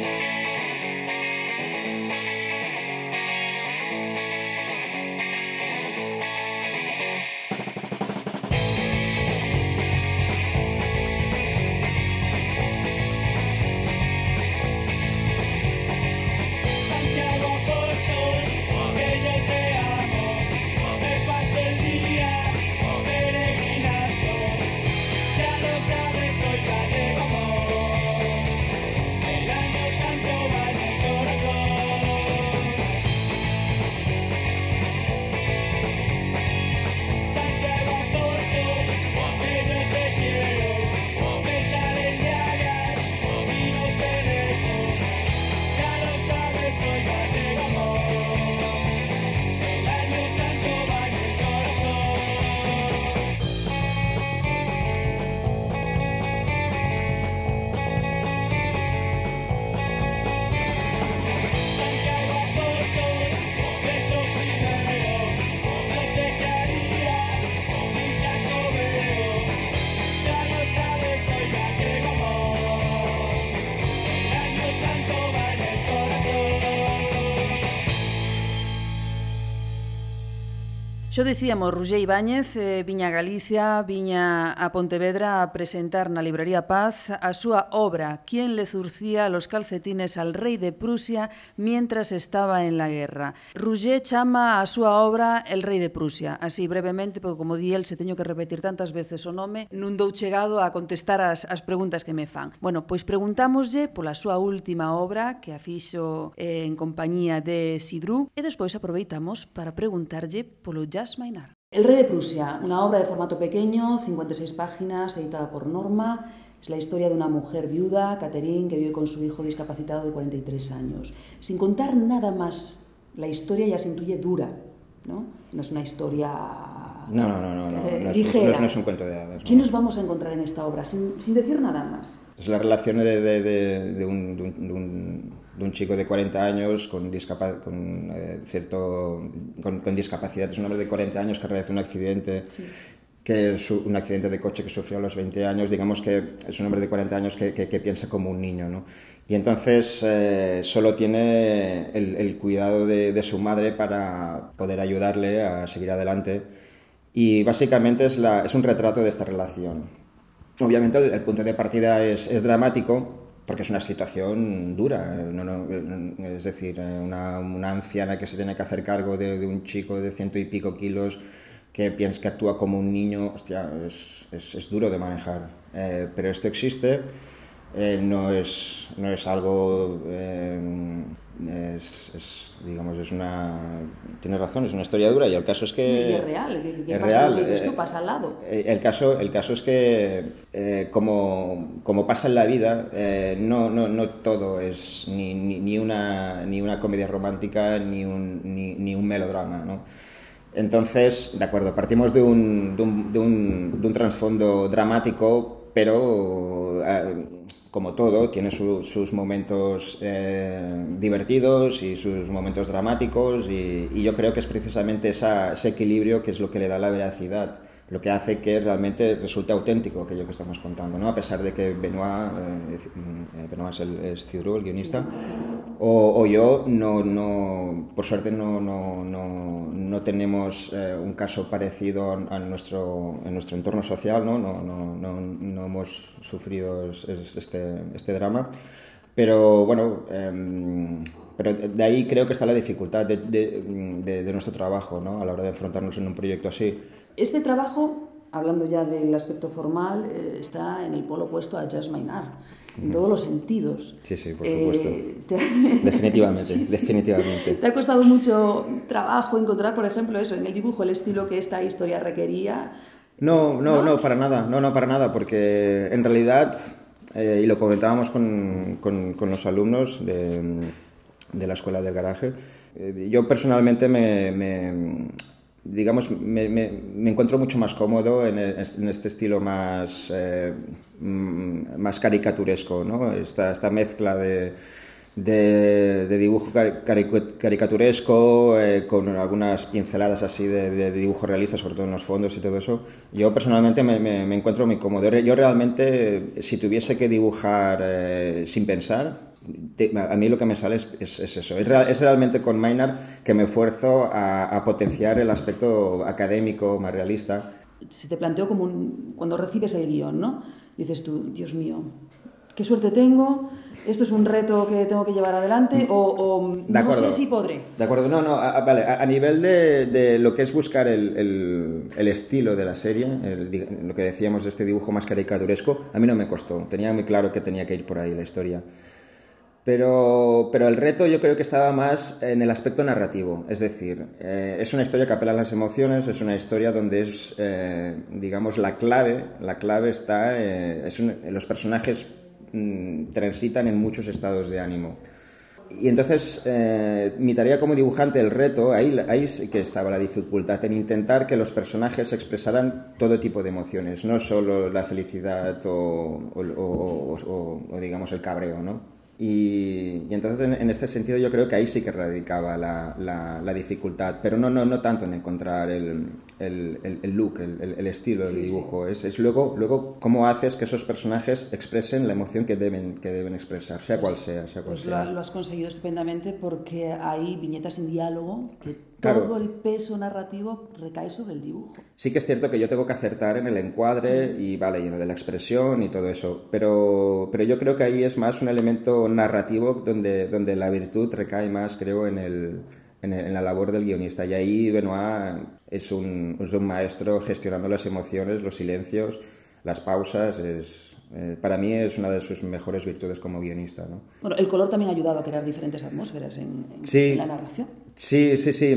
Xo dicíamos, Roger Ibáñez viña a Galicia, viña a Pontevedra a presentar na Librería Paz a súa obra Quién le zurcía los calcetines al rei de Prusia mientras estaba en la guerra. Roger chama a súa obra El rei de Prusia, así brevemente, porque como di el, se teño que repetir tantas veces o nome, non dou chegado a contestar as preguntas que me fan. Bueno, pois preguntámoslle pola súa última obra, que a fixo en compañía de Sidrú, e despois aproveitamos para preguntarlle polo jazz mainar. El rey de Prusia, una obra de formato pequeño, 56 páginas, editada por Norma. Es la historia de una mujer viuda, Catherine, que vive con su hijo discapacitado de 43 años. Sin contar nada más, la historia ya se intuye dura, ¿no? No es una historia ligera. No es un cuento de hadas. ¿Qué nos vamos a encontrar en esta obra? Sin decir nada más. Es la relación de un chico de 40 años con discapacidad. Es un hombre de 40 años que realiza un accidente, sí, que es un accidente de coche que sufrió a los 20 años. Digamos que es un hombre de 40 años que piensa como un niño, ¿no? Y entonces solo tiene el cuidado de su madre para poder ayudarle a seguir adelante. Y básicamente es un retrato de esta relación. Obviamente el punto de partida es dramático, porque es una situación dura, es decir, una anciana que se tiene que hacer cargo de un chico de 100 y pico kilos que piensa que actúa como un niño. Hostia, es duro de manejar, pero esto existe. No es algo, tiene razón, es una historia dura, y el caso es que y es real, que pasa, real, esto pasa al lado. El caso es que como pasa en la vida, no todo es ni una comedia romántica ni un melodrama, ¿no? Entonces, de acuerdo, partimos de un trasfondo dramático, pero como todo, tiene sus momentos divertidos y sus momentos dramáticos, y yo creo que es precisamente ese equilibrio que es lo que le da la veracidad lo que hace que realmente resulte auténtico aquello que estamos contando, ¿no? A pesar de que Benoit es Ciudru, el guionista, o yo, por suerte no tenemos un caso parecido en nuestro entorno social, ¿no? No hemos sufrido este drama, pero bueno, pero de ahí creo que está la dificultad de nuestro trabajo, ¿no? A la hora de enfrentarnos en un proyecto así. Este trabajo, hablando ya del aspecto formal, está en el polo opuesto a Jazz Maynard, en todos los sentidos. Sí, por supuesto. Definitivamente, sí. Definitivamente. ¿Te ha costado mucho trabajo encontrar, por ejemplo, eso, en el dibujo, el estilo que esta historia requería? No, para nada. No, para nada, porque en realidad, y lo comentábamos con los alumnos de la Escuela del Garaje, yo personalmente me encuentro mucho más cómodo en este estilo más caricaturesco, ¿no? Esta mezcla de dibujo caricaturesco con algunas pinceladas así de dibujo realista, sobre todo en los fondos y todo eso. Yo personalmente me encuentro muy cómodo. Yo realmente, si tuviese que dibujar sin pensar, a mí lo que me sale es eso. Es realmente con Maynard que me esfuerzo a potenciar el aspecto académico, más realista. Se te planteó como cuando recibes el guión, ¿no? Dices tú, Dios mío, qué suerte tengo, esto es un reto que tengo que llevar adelante o no sé si podré. De acuerdo, vale, a nivel de lo que es buscar el estilo de la serie, lo que decíamos de este dibujo más caricaturesco, a mí no me costó, tenía muy claro que tenía que ir por ahí la historia. Pero el reto yo creo que estaba más en el aspecto narrativo, es decir, es una historia que apela a las emociones, es una historia donde es, digamos, la clave está, los personajes transitan en muchos estados de ánimo. Y entonces mi tarea como dibujante, el reto, ahí sí que estaba la dificultad, en intentar que los personajes expresaran todo tipo de emociones, no solo la felicidad o digamos el cabreo, ¿no? Y entonces en este sentido yo creo que ahí sí que radicaba la dificultad, pero no tanto en encontrar el look, el estilo del dibujo, es luego cómo haces que esos personajes expresen la emoción que deben expresar, sea cual sea. Lo has conseguido estupendamente porque hay viñetas sin diálogo que claro, todo el peso narrativo recae sobre el dibujo. Sí que es cierto que yo tengo que acertar en el encuadre y vale, y en lo de la expresión y todo eso, pero yo creo que ahí es más un elemento narrativo donde la virtud recae más, creo, en la labor del guionista. Y ahí Benoit es un maestro gestionando las emociones, los silencios, las pausas. Para mí es una de sus mejores virtudes como guionista, ¿no? Bueno, el color también ha ayudado a crear diferentes atmósferas en la narración. Sí.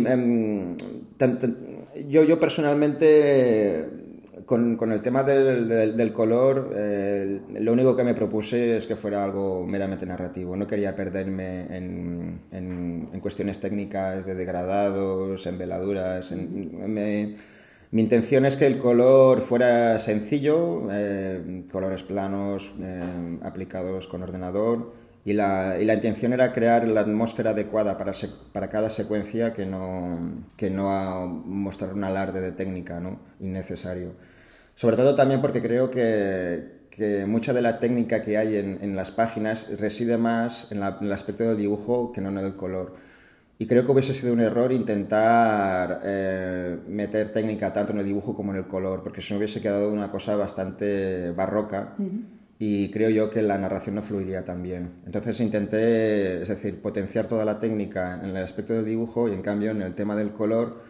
Yo personalmente, con el tema del color, lo único que me propuse es que fuera algo meramente narrativo. No quería perderme en cuestiones técnicas de degradados, en veladuras. Mi intención es que el color fuera sencillo, colores planos aplicados con ordenador, y la intención era crear la atmósfera adecuada para cada secuencia, que no mostrar un alarde de técnica, ¿no? Innecesario. Sobre todo también porque creo que mucha de la técnica que hay en las páginas reside más en el aspecto del dibujo que no en el color. Y creo que hubiese sido un error intentar meter técnica tanto en el dibujo como en el color, porque si no hubiese quedado una cosa bastante barroca. Y creo yo que la narración no fluiría tan bien. Entonces intenté, es decir, potenciar toda la técnica en el aspecto del dibujo y en cambio en el tema del color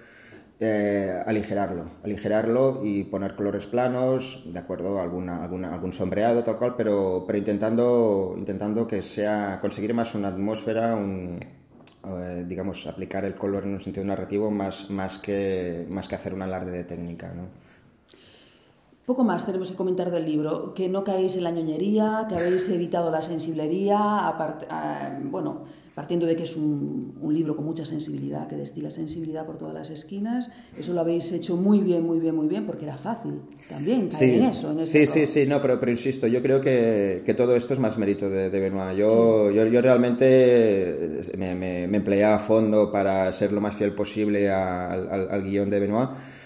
aligerarlo y poner colores planos, de acuerdo, algún sombreado tal cual, pero intentando que conseguir más una atmósfera, digamos, aplicar el color en un sentido narrativo más que hacer un alarde de técnica, ¿no? Poco más tenemos que comentar del libro, que no caéis en la ñoñería, que habéis evitado la sensiblería, partiendo de que es un libro con mucha sensibilidad, que destila sensibilidad por todas las esquinas. Eso lo habéis hecho muy bien, porque era fácil también caer en eso. Sí, no, pero insisto, yo creo que todo esto es más mérito de Benoit. Yo realmente me empleé a fondo para ser lo más fiel posible al guión de Benoit.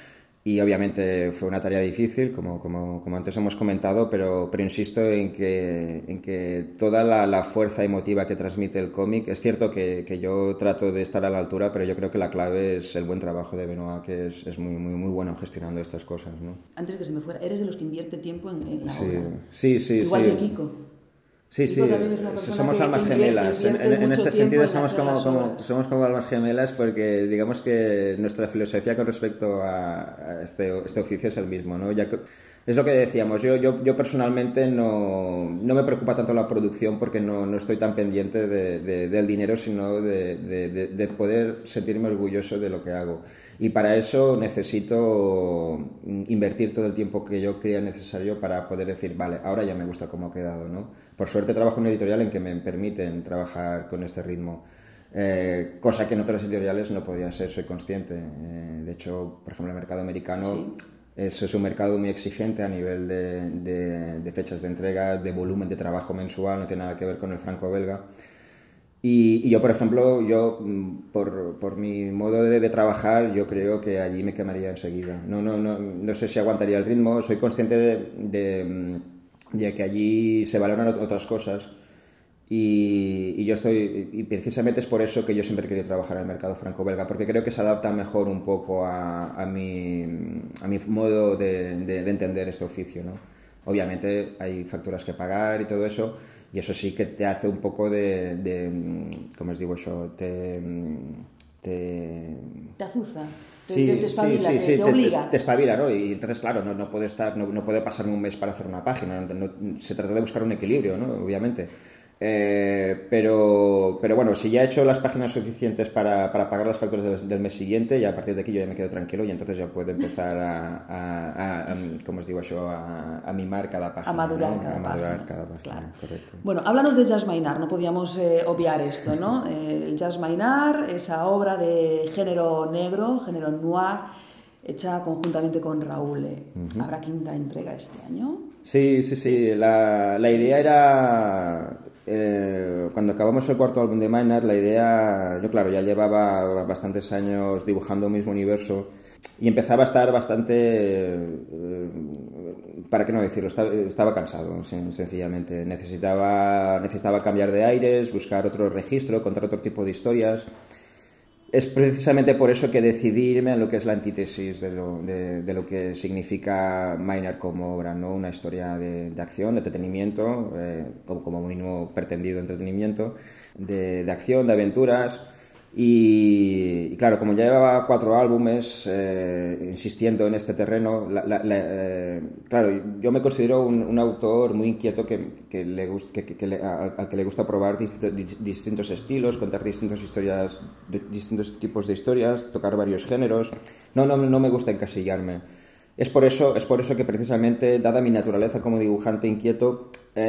Y obviamente fue una tarea difícil, como antes hemos comentado, pero insisto en que toda la fuerza emotiva que transmite el cómic, es cierto que yo trato de estar a la altura, pero yo creo que la clave es el buen trabajo de Benoit, que es muy bueno gestionando estas cosas, ¿no? Antes que se me fuera, eres de los que invierte tiempo en la Sí, obra. sí. Igual que Kiko. Sí, Kiko también es una persona somos que almas gemelas. invierte En mucho este tiempo sentido en hacer las obras. somos como almas gemelas porque digamos que nuestra filosofía con respecto a este oficio es el mismo, ¿no? Es lo que decíamos, yo personalmente no me preocupa tanto la producción porque no estoy tan pendiente del dinero, sino de poder sentirme orgulloso de lo que hago. Y para eso necesito invertir todo el tiempo que yo crea necesario para poder decir, vale, ahora ya me gusta cómo ha quedado, ¿no? Por suerte trabajo en una editorial en que me permiten trabajar con este ritmo, cosa que en otras editoriales no podría ser, soy consciente. De hecho, por ejemplo, el mercado americano es un mercado muy exigente a nivel de fechas de entrega, de volumen de trabajo mensual, no tiene nada que ver con el franco-belga. Y yo, por ejemplo, por mi modo de trabajar, yo creo que allí me quemaría enseguida. No sé si aguantaría el ritmo. Soy consciente de que allí se valoran otras cosas. Y precisamente es por eso que yo siempre he querido trabajar en el mercado franco-belga, porque creo que se adapta mejor un poco a mi modo de entender este oficio, ¿no? Obviamente hay facturas que pagar y todo eso, y eso sí que te hace un poco ¿cómo os digo yo? Te azuza, te espabila, te obliga. Te espabila, ¿no? Y entonces, claro, no puede pasarme un mes para hacer una página, se trata de buscar un equilibrio, ¿no? Obviamente. Pero bueno, si ya he hecho las páginas suficientes para pagar las facturas del mes siguiente, ya a partir de aquí yo ya me quedo tranquilo y entonces ya puedo empezar a como os digo yo, a mimar cada página. A madurar, ¿no? cada página. Claro. Correcto. Bueno, háblanos de Jazz Maynard, no podíamos obviar esto, ¿no? El Jazz Maynard, esa obra de género negro, género noir, hecha conjuntamente con Raúl. ¿Habrá quinta entrega este año? Sí. La idea era... cuando acabamos el cuarto álbum de Maynard, la idea... Yo, claro, ya llevaba bastantes años dibujando el mismo universo y empezaba a estar bastante... ¿para qué no decirlo? Estaba cansado, sencillamente. Necesitaba cambiar de aires, buscar otro registro, contar otro tipo de historias. Es precisamente por eso que decidí irme a lo que es la antítesis de lo que significa Maynard como obra, ¿no? Una historia de acción, de entretenimiento, como mínimo pretendido entretenimiento, de acción, de aventuras. Y claro, como ya llevaba 4 álbumes insistiendo en este terreno, claro, yo me considero un autor muy inquieto al que le gusta probar distintos estilos, contar distintas historias, distintos tipos de historias, tocar varios géneros. No me gusta encasillarme. Es por eso que precisamente, dada mi naturaleza como dibujante inquieto,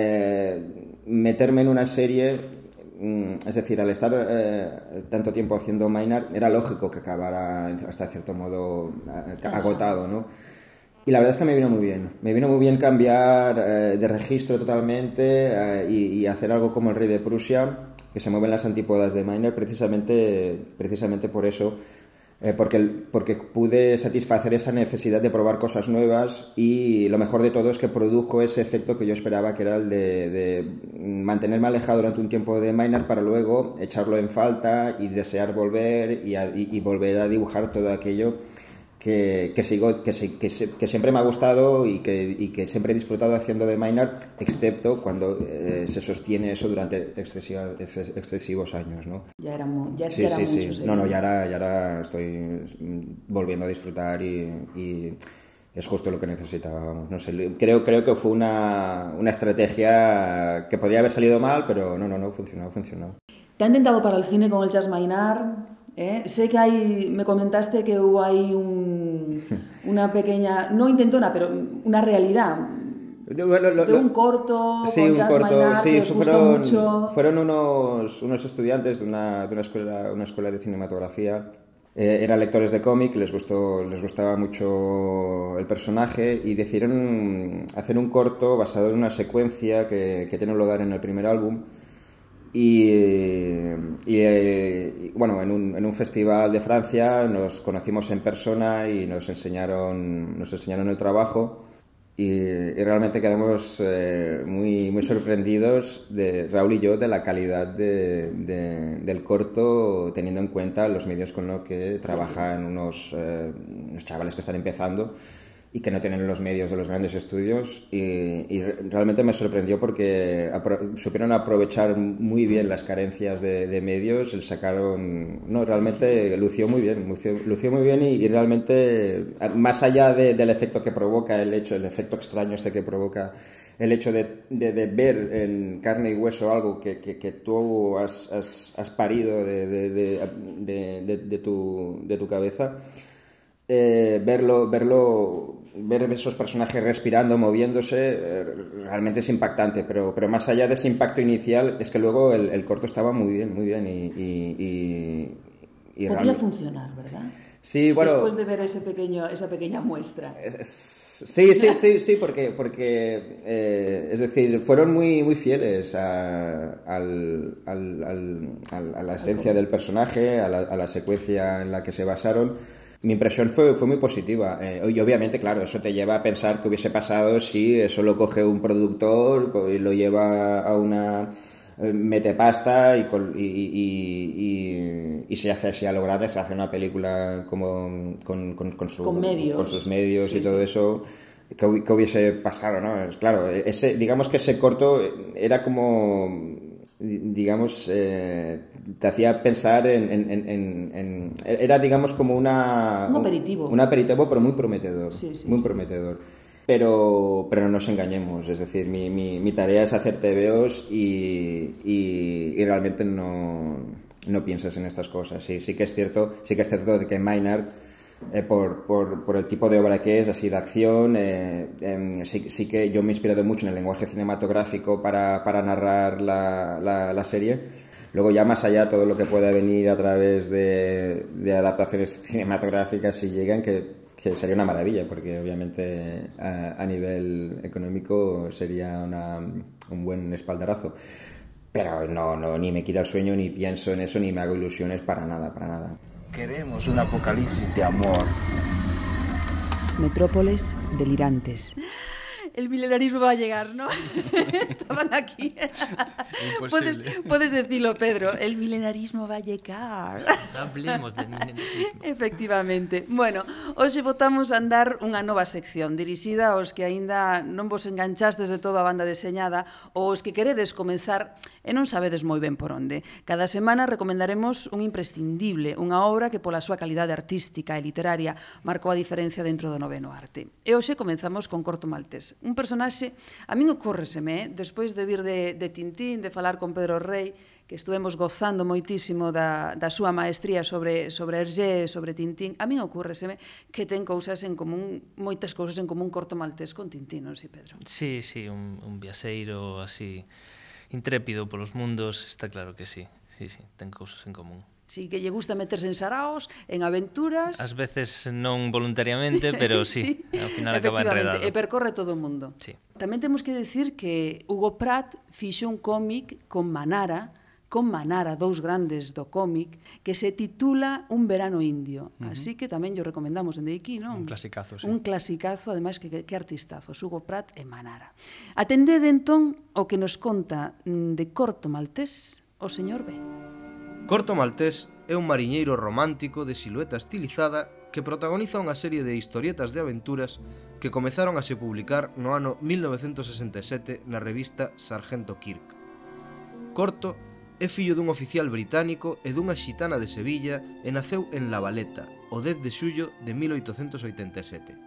meterme en una serie... Es decir, al estar tanto tiempo haciendo Maynard, era lógico que acabara hasta cierto modo agotado, ¿no? Y la verdad es que me vino muy bien cambiar de registro totalmente y hacer algo como El Rey de Prusia, que se mueve en las antípodas de Maynard, precisamente por eso. Porque pude satisfacer esa necesidad de probar cosas nuevas y lo mejor de todo es que produjo ese efecto que yo esperaba, que era el de mantenerme alejado durante un tiempo de Maynard para luego echarlo en falta y desear volver y volver a dibujar todo aquello que siempre me ha gustado y que siempre he disfrutado haciendo de Maynard, excepto cuando se sostiene eso durante excesivos años, ¿no? Ya era muchos. Sí. No, ya ahora estoy volviendo a disfrutar y es justo lo que necesitaba, vamos. No sé, creo que fue una estrategia que podría haber salido mal, pero no, funcionó. ¿Te han tentado para el cine con el Jazz Maynard? Sé que me comentaste que hubo ahí una pequeña, no intentona, pero una realidad de un corto con Jazz Maynard que os gustó mucho. Fueron unos estudiantes de una escuela de cinematografía. Eran lectores de cómic, les gustaba mucho el personaje y decidieron hacer un corto basado en una secuencia que tiene lugar en el primer álbum. bueno, en un festival de Francia nos conocimos en persona y nos enseñaron el trabajo y realmente quedamos muy, muy sorprendidos, Raúl y yo, de la calidad del corto, teniendo en cuenta los medios con los que trabajan unos chavales que están empezando y que no tienen los medios de los grandes estudios, y realmente me sorprendió porque supieron aprovechar muy bien las carencias de medios, realmente lució muy bien y realmente, más allá del efecto que provoca el efecto extraño que provoca el hecho de ver en carne y hueso algo que tú has parido de tu cabeza, ver esos personajes respirando, moviéndose, realmente es impactante, pero más allá de ese impacto inicial, es que luego el corto estaba muy bien y podría funcionar, ¿verdad? Sí, bueno, después de ver esa pequeña muestra. Sí, porque es decir, fueron muy, muy fieles a la esencia del personaje, a la secuencia en la que se basaron. Mi impresión fue muy positiva, y obviamente, claro, eso te lleva a pensar qué hubiese pasado si eso lo coge un productor y lo lleva a una mete pasta y se hace así a lo grande, se hace una película como con sus medios y todo eso. ¿Qué hubiese pasado, no? Claro, digamos que ese corto era como, digamos, te hacía pensar era, digamos, como un aperitivo, pero muy prometedor, prometedor. Pero no nos engañemos, es decir, mi tarea es hacer tebeos y realmente no piensas en estas cosas. Sí que es cierto de que Maynard, por el tipo de obra que es, así de acción, sí que yo me he inspirado mucho en el lenguaje cinematográfico para narrar la serie. Luego, ya más allá, todo lo que pueda venir a través de adaptaciones cinematográficas, si llegan, que sería una maravilla, porque obviamente a nivel económico sería un buen espaldarazo. Pero no, ni me quita el sueño, ni pienso en eso, ni me hago ilusiones para nada. Queremos un apocalipsis de amor. Metrópoles delirantes. El milenarismo va a llegar, ¿no? Estaban aquí. Puedes decirlo, Pedro. El milenarismo va a llegar. Hablemos de milenarismo. Efectivamente. Bueno, hoxe botamos a andar unha nova sección dirixida aos que aínda non vos enganchastes de toda a banda deseñada ou os que queredes comenzar e non sabedes moi ben por onde. Cada semana recomendaremos un imprescindible, unha obra que pola súa calidade artística e literaria marcou a diferencia dentro do noveno arte. E hoxe comenzamos con Corto Maltés. Un personaxe, a min ocórreseme, despois de vir de Tintín, de falar con Pedro Rey, que estuvemos gozando moitísimo da súa maestría sobre Hergé, sobre Tintín, a min ocórreseme que ten cousas en común, moitas cousas en común Corto Maltés con Tintín, non si, Pedro? Sí, un viaxeiro así intrépido polos mundos, está claro que sí, ten cousas en común. Sí, que lle gusta meterse en saraos, en aventuras. Ás veces non voluntariamente, pero sí, ao final acaba enredado. E percorre todo o mundo. Sí. Tamén temos que decir que Hugo Pratt fixo un cómic con Manara, dous grandes do cómic, que se titula Un verano indio. Así que tamén yo recomendamos dende aquí, non? Un clasicazo, sí. Un clasicazo, ademais que artistazos, Hugo Pratt e Manara. Atendede entón o que nos conta de Corto Maltés o señor B. Corto Maltés é un mariñeiro romántico de silueta estilizada que protagoniza unha serie de historietas de aventuras que comezaron a se publicar no ano 1967 na revista Sargento Kirk. Corto é fillo dun oficial británico e dunha xitana de Sevilla e naceu en La Valeta, o 10 de xullo de 1887.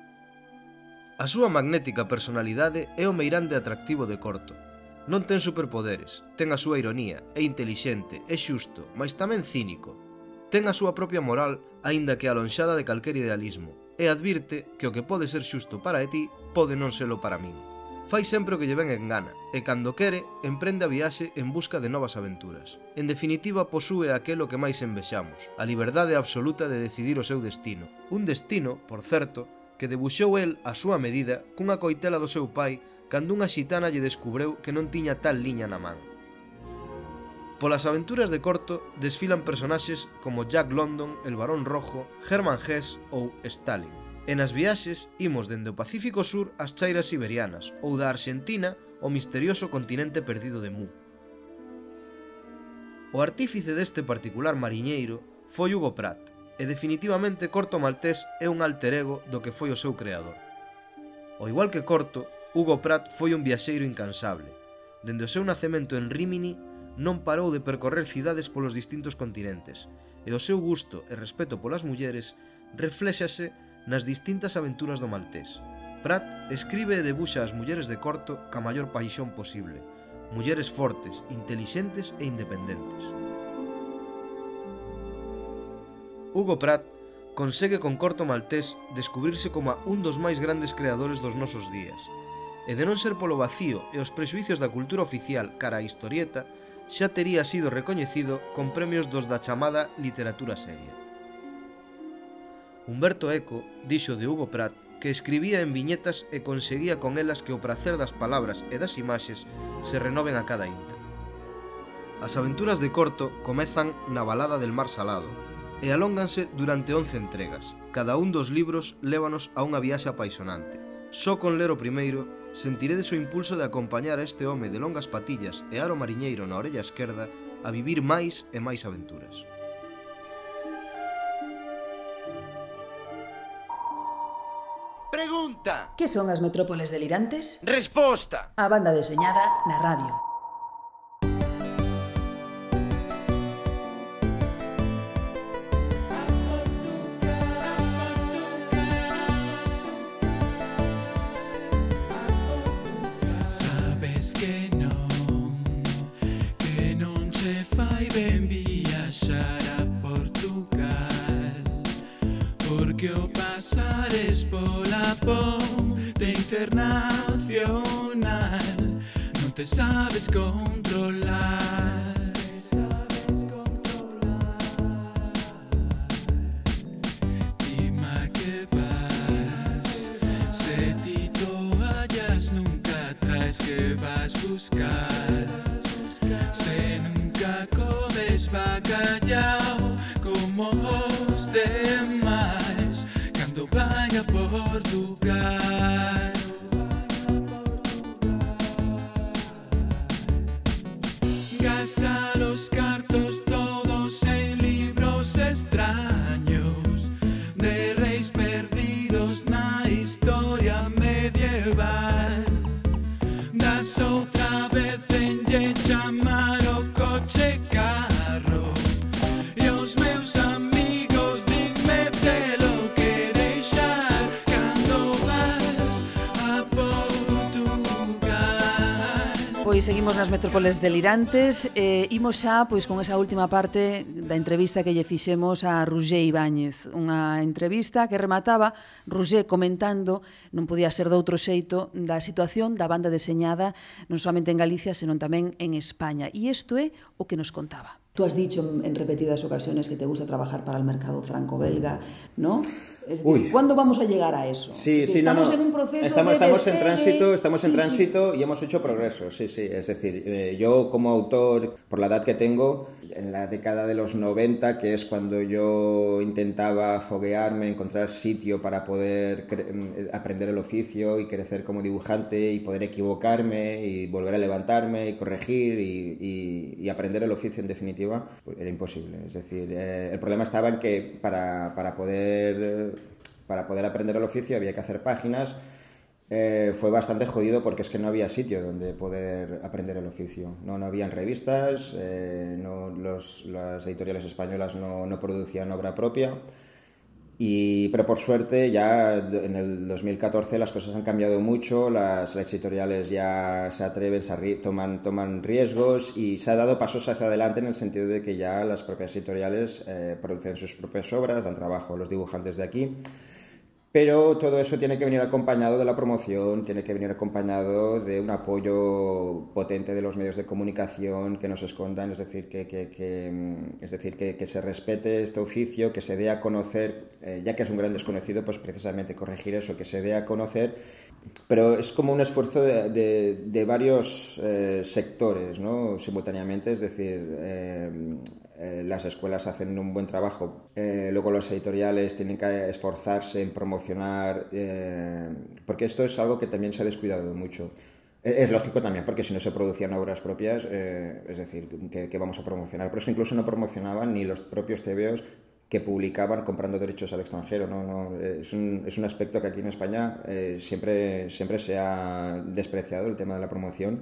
A súa magnética personalidade é o meirande atractivo de Corto. Non ten superpoderes, ten a súa ironía, é intelixente, é xusto, mais tamén cínico. Ten a súa propia moral, aínda que alonxada de calquer idealismo, e advirte que o que pode ser xusto para ti pode non selo para min. Fai sempre o que lle ven en gana, e cando quere, emprende a viaxe en busca de novas aventuras. En definitiva, posúe aquelo que máis envexamos, a liberdade absoluta de decidir o seu destino. Un destino, por certo, que debuxou el a súa medida cunha coitela do seu pai cando unha xitana lle descubreu que non tiña tal liña na man. Polas aventuras de Corto desfilan personaxes como Jack London, el Barón Rojo, Hermann Hesse ou Stalin. E nas viaxes imos dende o Pacífico Sur ás chairas siberianas ou da Arxentina ao misterioso continente perdido de Mu. O artífice deste particular mariñeiro foi Hugo Pratt, e definitivamente Corto Maltés é un alter ego do que foi o seu creador. Ao igual que Corto, Hugo Pratt foi un viaxeiro incansable. Dende o seu nacemento en Rímini, non parou de percorrer cidades polos distintos continentes, e o seu gusto e respeto polas mulleres refléxase nas distintas aventuras do maltés. Pratt escribe e debuxa as mulleres de Corto ca maior paixón posible, mulleres fortes, intelixentes e independentes. Hugo Pratt consegue con Corto Maltés descubrirse como un dos máis grandes creadores dos nosos días, e de non ser polo vacío e os prexuicios da cultura oficial cara á historieta, xa tería sido recoñecido con premios dos da chamada literatura seria. Humberto Eco dixo de Hugo Pratt que escribía en viñetas e conseguía con elas que o prazer das palabras e das imaxes se renoven a cada intre. As aventuras de Corto comezan na Balada del Mar Salado e alónganse durante 11 entregas. Cada un dos libros lévanos a unha viaxe apaixonante. Só con ler o primeiro sentiredes o impulso de acompañar a este home de longas patillas e aro mariñeiro na orella esquerda a vivir máis e máis aventuras. Pregunta. Que son as metrópoles delirantes? Resposta. A banda deseñada na radio. Que o pasares pola ponte internacional non te sabes controlar. Dime que vas, se ti toallas nunca traes, que vas buscar. Se nunca comes bacallao como os demais, vaya Portugal. Gasta los cartos todos en libros extraños de reis perdidos na historia medieval. Das outra vez en lle chamar o coche carro e os meus amigos dime telo. Pois seguimos nas metrópoles delirantes e imos xa pois con esa última parte da entrevista que lle fixemos a Roger Ibáñez, unha entrevista que remataba Roger comentando, non podía ser doutro xeito, da situación da banda deseñada non somente en Galicia, senón tamén en España. E isto é o que nos contaba. Tú has dicho en repetidas ocasiones que te gusta trabajar para el mercado franco-belga, ¿no? Es decir, ¿cuándo vamos a llegar a eso? Sí, sí, estamos en un proceso estamos de en tránsito y hemos hecho progreso, sí. Es decir, yo como autor, por la edad que tengo, en la década de los 90, que es cuando yo intentaba foguearme, encontrar sitio para poder aprender el oficio y crecer como dibujante y poder equivocarme y volver a levantarme y corregir y aprender el oficio en definitiva, pues era imposible. Es decir, el problema estaba en que para poder aprender el oficio había que hacer páginas. Fue bastante jodido porque es que no había sitio donde poder aprender el oficio. No habían revistas, las editoriales españolas no producían obra propia. Pero por suerte ya en el 2014 las cosas han cambiado mucho, las editoriales ya se atreven, toman riesgos y se ha dado pasos hacia adelante en el sentido de que ya las propias editoriales producen sus propias obras, dan trabajo a los dibujantes de aquí. Pero todo eso tiene que venir acompañado de la promoción, tiene que venir acompañado de un apoyo potente de los medios de comunicación que nos escondan, es decir, que se respete este oficio, que se dé a conocer, ya que es un gran desconocido, pues precisamente corregir eso, que se dé a conocer pero es como un esfuerzo de varios sectores, ¿no? Simultáneamente, es decir, las escuelas hacen un buen trabajo, luego los editoriales tienen que esforzarse en promocionar, porque esto es algo que también se ha descuidado mucho. Es lógico también, porque si no se producían obras propias, es decir, que vamos a promocionar. Pero es que incluso no promocionaban ni los propios TVOs que publicaban comprando derechos al extranjero, ¿no? Es un aspecto que aquí en España siempre se ha despreciado, el tema de la promoción,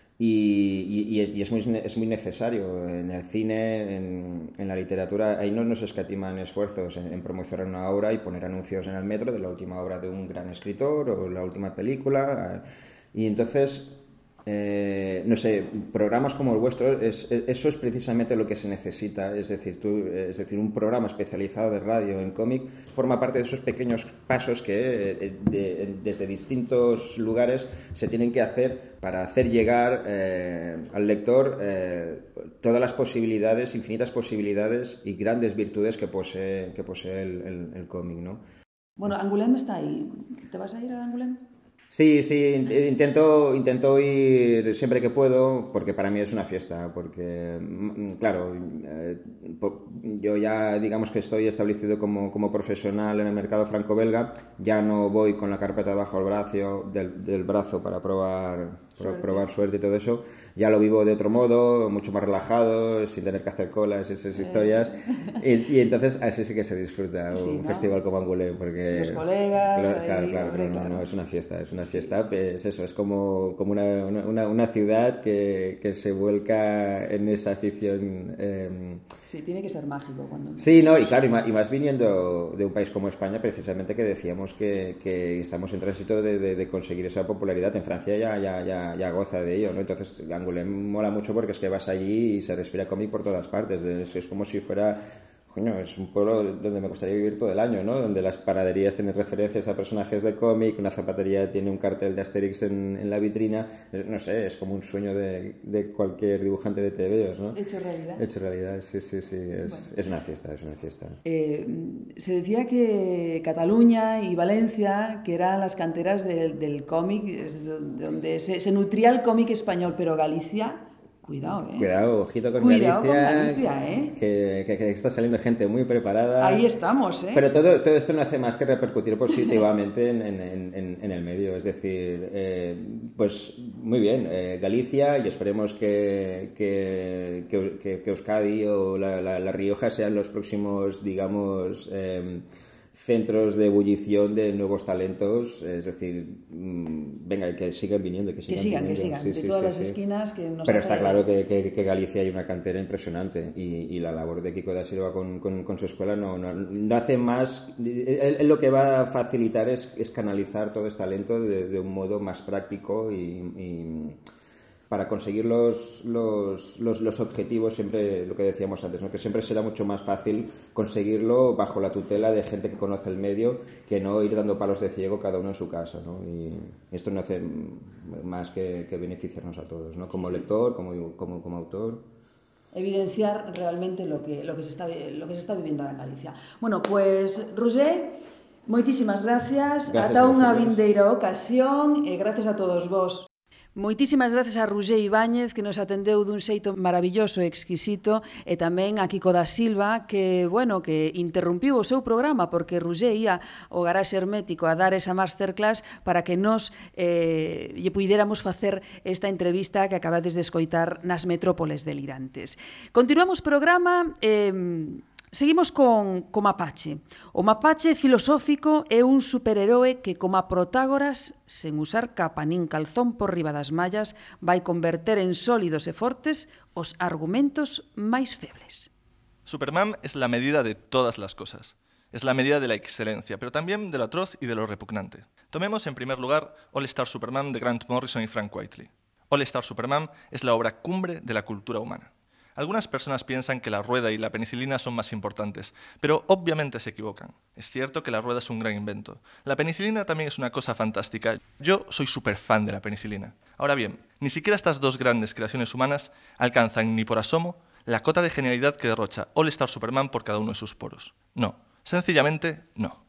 y es muy necesario. En el cine, en la literatura, ahí no nos escatiman esfuerzos en promocionar una obra y poner anuncios en el metro de la última obra de un gran escritor o la última película. Y entonces, no sé, programas como el vuestro, eso es precisamente lo que se necesita. Es decir, un programa especializado de radio en cómic forma parte de esos pequeños pasos que desde distintos lugares se tienen que hacer para hacer llegar al lector todas las posibilidades, infinitas posibilidades y grandes virtudes que posee el cómic, ¿no? Bueno, Angoulême está ahí. ¿Te vas a ir a Angoulême? Sí, intento ir siempre que puedo, porque para mí es una fiesta, porque, claro, yo ya digamos que estoy establecido como profesional en el mercado franco-belga, ya no voy con la carpeta bajo el brazo, del brazo para probar suerte y todo eso, ya lo vivo de otro modo, mucho más relajado, sin tener que hacer colas, esas historias, y entonces así sí que se disfruta un festival como Angoulême, porque... Los colegas... Claro, es una fiesta, es eso, es como una ciudad que se vuelca en esa afición. Sí, tiene que ser mágico. Sí, no, y claro, y más viniendo de un país como España, precisamente, que decíamos que estamos en tránsito de conseguir esa popularidad. En Francia ya goza de ello, ¿no? Entonces, Angoulême mola mucho porque es que vas allí y se respira cómic por todas partes. Es como si fuera... Coño, es un pueblo donde me gustaría vivir todo el año, ¿no? Donde las panaderías tienen referencias a personajes de cómic, una zapatería tiene un cartel de Asterix en la vitrina. No sé, es como un sueño de cualquier dibujante de TVOs, ¿no? Hecho realidad, sí. Es una fiesta. Se decía que Cataluña y Valencia, que eran las canteras del cómic, donde se nutría el cómic español, pero Galicia... Cuidado, ojito con Galicia, que está saliendo gente muy preparada. Ahí estamos, ¿eh? Pero todo esto no hace más que repercutir positivamente en el medio. Es decir, pues muy bien, Galicia, y esperemos que Euskadi o la Rioja sean los próximos, digamos... centros de ebullición de nuevos talentos, es decir, venga, que sigan viniendo, que sigan de todas las esquinas. Pero está claro que Galicia hay una cantera impresionante y la labor de Kiko da Silva con su escuela no hace más. Él lo que va a facilitar es canalizar todo este talento de un modo más práctico y para conseguir los objetivos, siempre lo que decíamos antes, ¿no? Que siempre será mucho más fácil conseguirlo bajo la tutela de gente que conoce el medio que no ir dando palos de ciego cada uno en su casa, ¿no? Y esto no hace más que beneficiarnos a todos, ¿no? Como lector, como autor. Evidenciar realmente lo que se está viviendo ahora en Galicia. Bueno, pues, Roger, moitísimas gracias. Ata unha vindeira ocasión e gracias a todos vos. Moitísimas gracias a Roger Ibáñez, que nos atendeu dun xeito maravilloso e exquisito, e tamén a Kiko da Silva, que interrumpiu o seu programa porque Roger ia ao garaxe hermético a dar esa masterclass para que nos lle puidéramos facer esta entrevista que acabades de escoitar nas Metrópoles Delirantes. Continuamos programa. Seguimos con Mapache. O mapache filosófico é un superheroe que, como a Protágoras, sen usar capa nin calzón por riba das mallas, vai converter en sólidos e fortes os argumentos máis febles. Superman es la medida de todas las cosas. Es la medida de la excelencia, pero también de lo atroz y de lo repugnante. Tomemos en primer lugar All Star Superman de Grant Morrison y Frank Whiteley. All Star Superman es la obra cumbre de la cultura humana. Algunas personas piensan que la rueda y la penicilina son más importantes, pero obviamente se equivocan. Es cierto que la rueda es un gran invento. La penicilina también es una cosa fantástica. Yo soy súper fan de la penicilina. Ahora bien, ni siquiera estas dos grandes creaciones humanas alcanzan ni por asomo la cota de genialidad que derrocha All Star Superman por cada uno de sus poros. No, sencillamente no.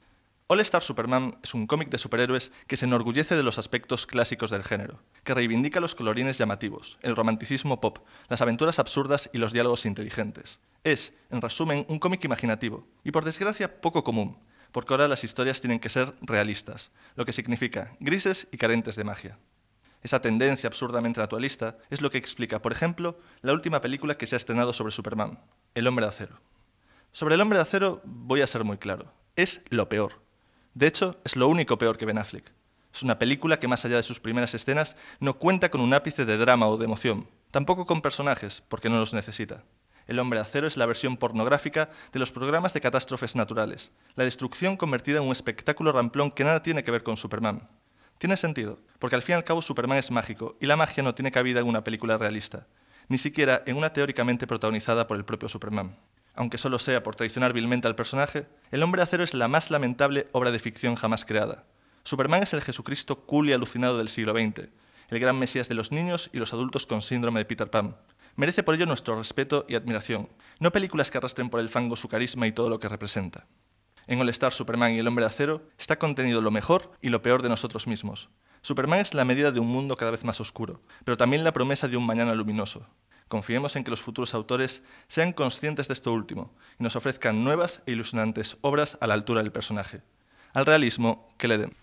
All Star Superman es un cómic de superhéroes que se enorgullece de los aspectos clásicos del género, que reivindica los colorines llamativos, el romanticismo pop, las aventuras absurdas y los diálogos inteligentes. Es, en resumen, un cómic imaginativo, y por desgracia poco común, porque ahora las historias tienen que ser realistas, lo que significa grises y carentes de magia. Esa tendencia absurdamente naturalista es lo que explica, por ejemplo, la última película que se ha estrenado sobre Superman, El Hombre de Acero. Sobre El Hombre de Acero voy a ser muy claro, es lo peor. De hecho, es lo único peor que Ben Affleck. Es una película que más allá de sus primeras escenas no cuenta con un ápice de drama o de emoción, tampoco con personajes, porque no los necesita. El Hombre de Acero es la versión pornográfica de los programas de catástrofes naturales, la destrucción convertida en un espectáculo ramplón que nada tiene que ver con Superman. Tiene sentido, porque al fin y al cabo Superman es mágico y la magia no tiene cabida en una película realista, ni siquiera en una teóricamente protagonizada por el propio Superman. Aunque solo sea por traicionar vilmente al personaje, El Hombre de Acero es la más lamentable obra de ficción jamás creada. Superman es el Jesucristo cool y alucinado del siglo XX, el gran mesías de los niños y los adultos con síndrome de Peter Pan. Merece por ello nuestro respeto y admiración, no películas que arrastren por el fango su carisma y todo lo que representa. En All Star Superman y El Hombre de Acero está contenido lo mejor y lo peor de nosotros mismos. Superman es la medida de un mundo cada vez más oscuro, pero también la promesa de un mañana luminoso. Confiemos en que los futuros autores sean conscientes de esto último y nos ofrezcan nuevas e ilusionantes obras a la altura del personaje. Al realismo que le den.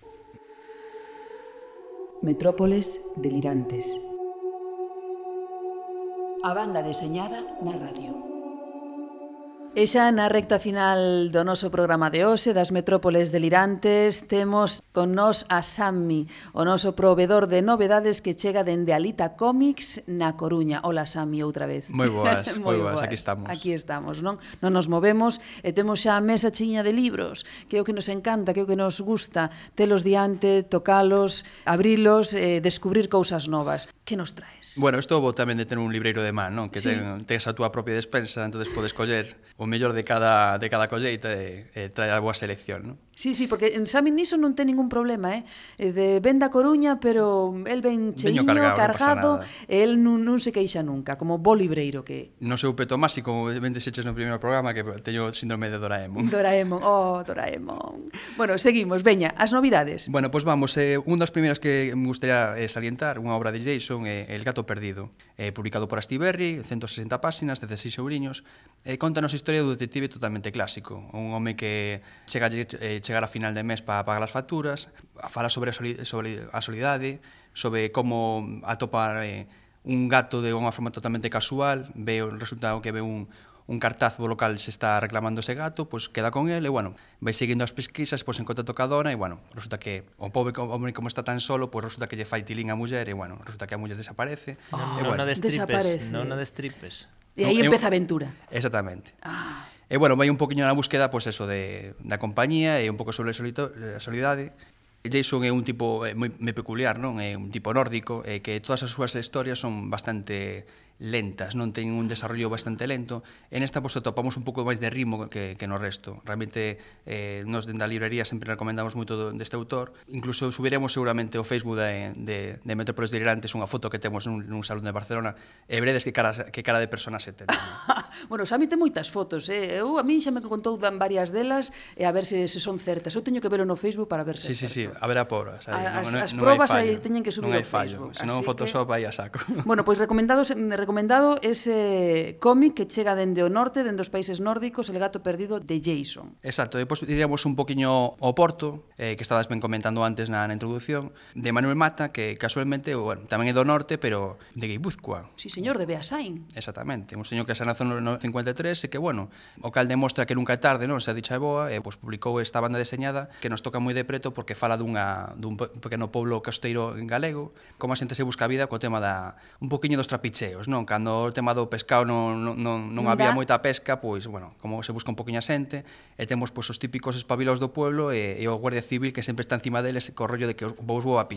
Metrópoles delirantes. A banda deseñada na radio. E xa na recta final do noso programa de hoxe das Metrópoles Delirantes temos con nós a Sammy, o noso proveedor de novedades que chega dende Alita Comics na Coruña. Hola Sammy, outra vez. Moi boas, moi boas, aquí estamos. Aquí estamos, non? Non nos movemos e temos xa a mesa chiña de libros, que é o que nos encanta, que é o que nos gusta, telos diante, tocalos, abrilos, descubrir cousas novas. Que nos traes? Bueno, isto bo tamén de ter un libreiro de man, non? Que sí. Tes a túa propia despensa, entonces podes coller o mellor de cada colleita e traer a boa selección, non? Sí, sí, porque en Sammy niso non ten ningún problema, de ven da Coruña, pero el ven cheiño, cargado, e el non se queixa nunca, como bo libreiro que é. No seu peto máxico, como ben dixeches no primeiro programa, que teño síndrome de Doraemon. Doraemon, oh, Doraemon. Bueno, seguimos, veña, as novidades. Bueno, pois vamos, unha das primeiras que me gustaría salientar, unha obra de Jason, El gato perdido, publicado por Astiberri, 160 páxinas, 16 euriños, contanos a historia do detective totalmente clásico, un home que chegar a final de mes para pagar as facturas, fala sobre a solidade, sobre como atopar un gato de unha forma totalmente casual, resulta que ve un cartaz local se está reclamando ese gato, pois queda con ele, bueno, vai seguindo as pesquisas, pois encontra a dona, e bueno, resulta que o pobre home como está tan solo, pois resulta que lle fai tilín a muller, e bueno, resulta que a muller desaparece. Non a destripes. E aí empeza a aventura. Exactamente. E bueno, vai un poquinho na búsqueda, pois eso, da compañía e un pouco sobre a solidade. Jason é un tipo moi peculiar, non? É un tipo nórdico, que todas as súas historias son bastante lentas, non ten un desarrollo bastante lento. En esta pois atopamos un pouco máis de ritmo que no resto. Realmente nos dende a librería sempre recomendamos moito deste autor. Incluso subiremos seguramente ao Facebook de Metrópoles Delirantes unha foto que temos nun salón de Barcelona e veredes que cara de personaxe ten. Bueno, Sammy ten moitas fotos, a mí xa me contou varias delas e a ver se son certas. Eu teño que velo no Facebook para ver se é certo. Sí, a ver a probas. As probas aí teñen que subir ao Facebook. Se non Photoshop vai a saco. Bueno, pois recomendado ese cómic que chega dende o norte, dende os países nórdicos, El gato perdido de Jason. Exacto, depois diríamos un poquinho ao Porto, que estabas ben comentando antes na introducción, de Manuel Mata, que casualmente, bueno, tamén é do norte, pero de Guipúzcoa. Sí, señor, de Beasain. Exactamente, un señor que se nació no 53 e que, bueno, o cal demostra que nunca é tarde, non? Se a dicha é boa, e pois publicou esta banda deseñada que nos toca moi de preto porque fala dun pequeno poblo costeiro en galego, como a xente se busca a vida co tema un poquinho dos trapicheos, non? Cando o tema do pescado non había moita pesca, pois, bueno, como se busca un poquinho a xente, e temos os típicos espabilados do pueblo e o Guardia Civil que sempre está encima deles co rollo de que vos vou a pillar.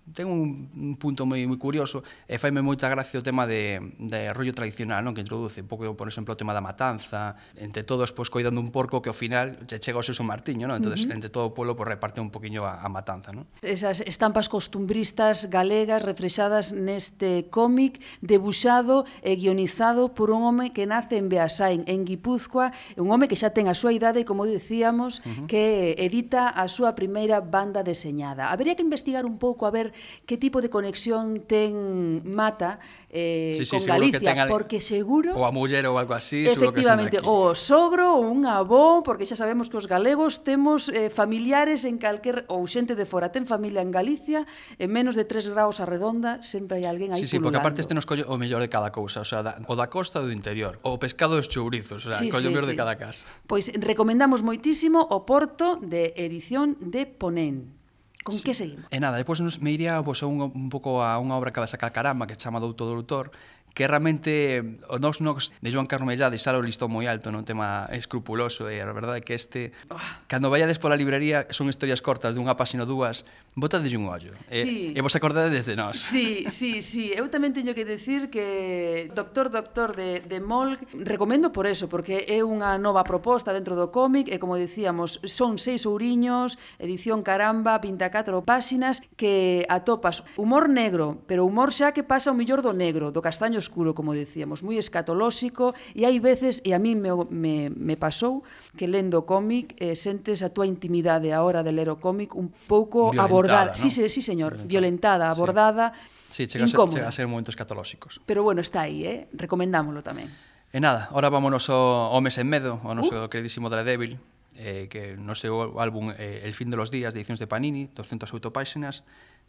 ten un punto moi curioso e faime moita gracia o tema de rollo tradicional, non, que introduce un pouco, por exemplo, o tema da matanza, entre todos pois coidando un porco que ao final chega ao seu Martiño, non? Entonces, entre todo o pueblo pois reparte un poquinho a matanza, non? Esas estampas costumbristas galegas reflexadas neste cómic debuxado e guionizado por un home que nace en Beasain, en Guipúzcoa, un home que xa ten a súa idade, como dicíamos, que edita a súa primeira banda deseñada. Habería que investigar un pouco a ver que tipo de conexión ten Mata con Galicia, porque seguro... Ou a muller ou algo así, efectivamente, ou o sogro, ou un avó, porque xa sabemos que os galegos temos familiares en calquer, ou xente de fora ten familia en Galicia, en menos de 3 graus a redonda, sempre hai alguén aí pululando. Sí, porque aparte nos colle o mellor de cada cousa, o sea, o da costa ou do interior, o pescado dos chourizos, o sea, colle o mellor de cada casa. Pois recomendamos moitísimo o Porto de edición de Ponén. Con que seguimos? E nada, depois me iría pois, un pouco a unha obra que vai sacar Caramba, que chama Douto do Doutor, que realmente o Knox Knox de Joan Carlos Mellade xa o listou moi alto, non, tema escrupuloso, e a verdade é que cando vaiades pola librería, son historias cortas dunha páxina ou dúas, botadelle un ollo, e vos acordades de nós. Sí, eu tamén teño que decir que Doctor de Molg recomendo por eso, porque é unha nova proposta dentro do cómic, e como dicíamos, son 6 ouriños, edición Caramba, 24 páxinas, que atopas humor negro, pero humor xa que pasa o millor do negro, do castaño oscuro, como decíamos, moi escatolóxico, e hai veces, e a mí me pasou, que lendo o cómic sentes a túa intimidade a hora de ler o cómic un pouco abordada. ¿no? Sí, señor, violentada, abordada, incómoda. Chega a ser momentos escatolóxicos. Pero bueno, está aí, recomendámoslo tamén. E nada, ahora vámonos ao Homes en Medo, ao noso queridísimo Daredevil, que no seu álbum El fin de los días, de edicións de Panini, 208 páxinas,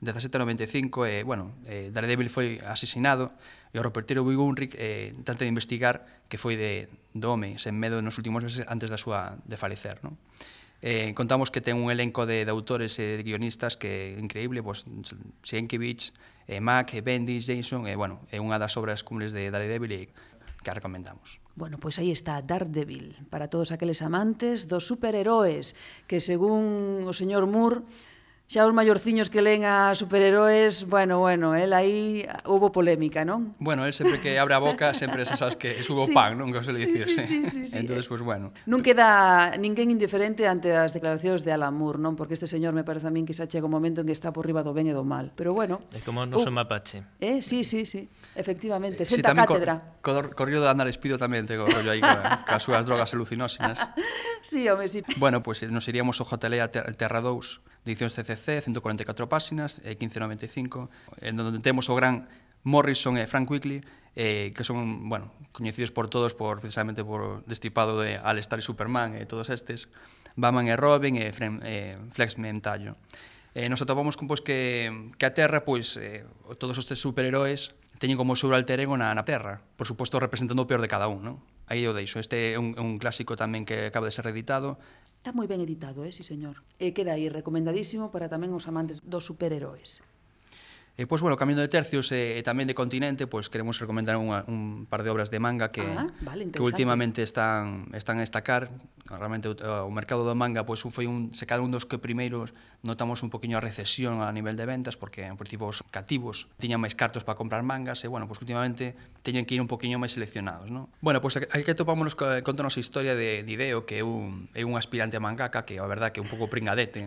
17,95, Daredevil foi asesinado, e o reportero Bobby Gunrick tenta de investigar que foi do home sen medo nos últimos meses antes de falecer, non? Contamos que ten un elenco de autores e de guionistas que é increíble, Sienkiewicz, Mack, Bendis, Jason, é unha das obras cumbres de Daredevil e que recomendamos. Bueno, pois aí está Daredevil, para todos aqueles amantes dos superheróis, que según o señor Moore, xa os maiorciños que leen a superheróis, bueno, el aí houbo polémica, non? Bueno, el sempre que abre a boca, sempre sabes que subo pan, non? Que se le dicirse. Sí. Entonces, pues bueno. Non queda ninguén indiferente ante as declaracións de Alan Moore, non? Porque este señor me parece a min que xa chega un momento en que está por riba do ben e do mal. Pero bueno... É como non son mapache. Sí, efectivamente. Senta cátedra. Corrió de andar espido tamén, tengo rollo aí coas súas drogas alucinógenas. Sí, home, sí. Bueno, pues nos iríamos ao JLA Terra 2, de edicións CCC, 144 páxinas, 15,95, en donde temos o gran Morrison e Frank Weekly, que son, coñecidos por todos precisamente por destripado de All-Star e Superman e todos estes, Batman e Robin e Flex Mentallo. Nos atopamos con que a Terra, todos estes superheróis teñen como seu alter ego na Terra, por suposto representando o peor de cada un, non? Aí o deixo. Este é un clásico tamén que acaba de ser reeditado. Está moi ben editado, sí, señor. E queda aí recomendadísimo para tamén os amantes dos superheróis. Pois, cambiando de tercios e tamén de continente, queremos recomendar un par de obras de manga que últimamente están a destacar. Realmente o mercado do manga se cada un dos que primeiros notamos un poquinho a recesión a nivel de ventas, porque en principio os cativos tiñan máis cartos para comprar mangas e, últimamente teñen que ir un poquinho máis seleccionados, non? Aquí topámonos contanos a historia de Hideo, que é un aspirante a mangaka, que a verdade que é un pouco pringadete.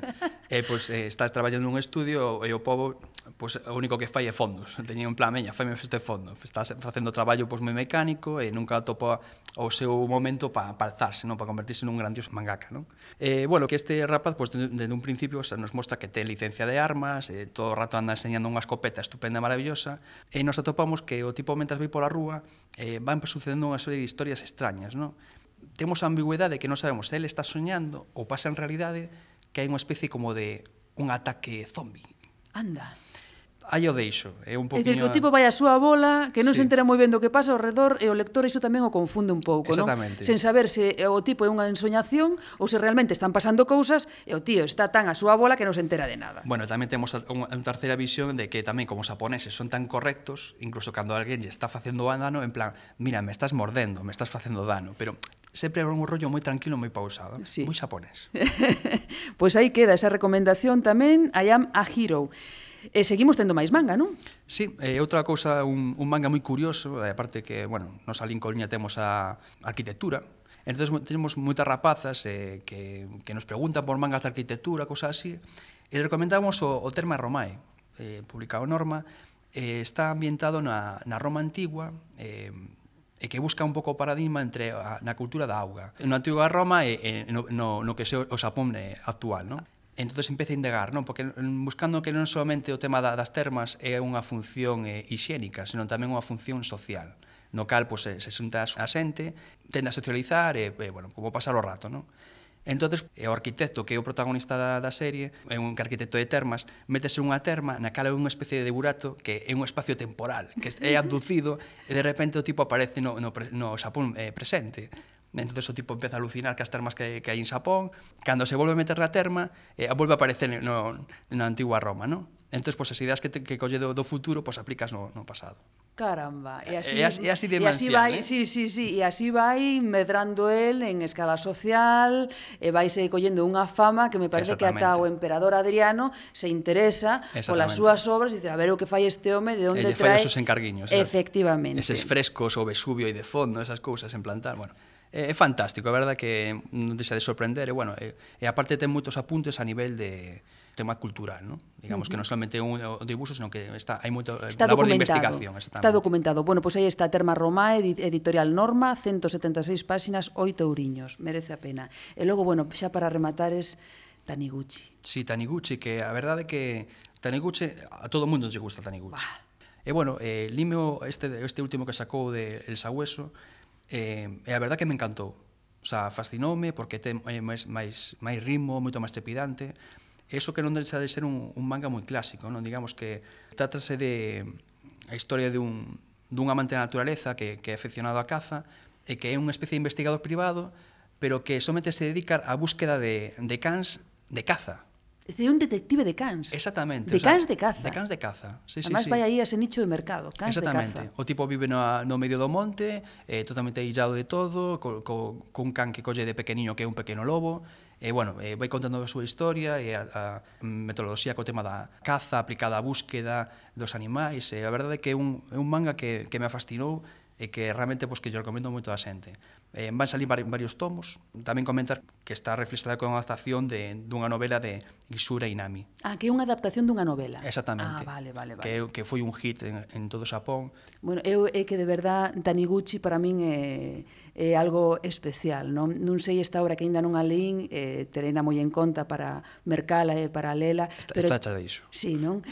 Estás traballando nun estudio e o pobo, o único que fai é fondos. Teñía un plan, faime este fondo. Estás facendo traballo moi mecánico e nunca topa o seu momento para alzarse, non? Para convertirse nun grandioso mangaka, non? Que este rapaz, desde un principio, nos mostra que ten licencia de armas, todo o rato anda enseñando unha escopeta estupenda e maravillosa, e nos atopamos que o tipo, mentre vai pola rúa, van sucedendo unha serie de historias extrañas, non? Temos a ambigüedade que non sabemos se ele está soñando ou pasa en realidade que hai unha especie como de un ataque zombie. Anda. Aí o deixo, é un poquinho... É dicir, que o tipo vai a súa bola, que non se entera moi ben do que pasa ao redor, e o lector iso tamén o confunde un pouco, non? Sen saber se o tipo é unha ensoñación ou se realmente están pasando cousas e o tío está tan a súa bola que non se entera de nada. Tamén temos unha terceira visión de que tamén como os japoneses son tan correctos, incluso cando alguén lle está facendo dano, en plan, mira, me estás mordendo, me estás facendo dano, pero... sempre é un rollo moi tranquilo, moi pausado, moi xaponés. Pois aí queda esa recomendación tamén, I Am a Hero. E seguimos tendo máis manga, non? Sí, outra cousa, un manga moi curioso, aparte que, bueno, nos alí en Coruña temos a arquitectura, entón temos moitas rapazas que nos preguntan por mangas de arquitectura, cosas así, e recomendamos o Terma Romae, publicado Norma, está ambientado na Roma antigua, e que busca un pouco o paradigma entre na cultura da auga, na antiga Roma e no que é o Xapón actual, non? Entón empeza a indagar, non? Porque buscando que non solamente o tema das termas é unha función hixiénica, senón tamén unha función social, no cal se xunta a xente, tende a socializar e, bueno, como pasar o rato, non? Entón, o arquitecto, que é o protagonista da serie, é un arquitecto de termas, métese unha terma na cal é unha especie de burato que é un espacio temporal, que é abducido e de repente o tipo aparece no Xapón presente. Entón o tipo empeza a alucinar que as termas que hai en Xapón, cando se volve a meter na terma, volve a aparecer na antigua Roma, non? Entón, as ideas que colle do futuro, aplicas no pasado. Caramba, e así demencial, Sí, e así vai medrando el en escala social, e vaise collendo unha fama que me parece que ata o emperador Adriano se interesa polas súas obras e dice, a ver o que fai este home, de onde trae... E lle fai esos encarguiños. Efectivamente. Eses frescos, o Vesubio aí de fondo, esas cousas en plantar, bueno... É fantástico, a verdade que non deixa de sorprender, e, bueno, e aparte ten moitos apuntes a nivel de tema cultural, ¿no? Digamos que non solamente un dibuixo, senón que hai moito labor de investigación. Está documentado. Bueno, pois aí está Terma Romae, editorial Norma, 176 páxinas, 8 euriños, merece a pena. E logo, bueno, xa para rematar es Taniguchi. Sí, Taniguchi, que a verdade que Taniguchi, a todo o mundo lle gusta Taniguchi. E, bueno, lime este último que sacou de El Sabueso, e a verdade que me encantou. O sea, fascinoume porque ten máis ritmo, moito máis trepidante. Eso que non deixa de ser un manga moi clásico, non? Digamos que trátase de a historia dun amante da naturaleza que é aficionado á caza e que é unha especie de investigador privado, pero que somente se dedica á búsqueda de cans de caza. É dicir, un detective de cans. Exactamente. De cans de caza. De cans de caza, sí. Además vai aí a ese nicho de mercado, cans de caza. Exactamente. O tipo vive no medio do monte, totalmente aillado de todo, con can que colle de pequeniño que é un pequeno lobo, e, bueno, vai contando a súa historia e a metodoloxía co tema da caza aplicada á búsqueda dos animais, e a verdade é que é un manga que me fascinou e que realmente que yo recomendo moito a xente. Van salir varios tomos. Tamén comentar que está reflexionada con a adaptación dunha novela de Isura Inami. Que é unha adaptación dunha novela. Exactamente. Vale. Que foi un hit en todo o Xapón. Bueno, é que de verdad Taniguchi para min é algo especial, non sei esta obra que aínda non a leín, terena moi en conta para mercala e para lela. Está hecha de iso. Sí, non?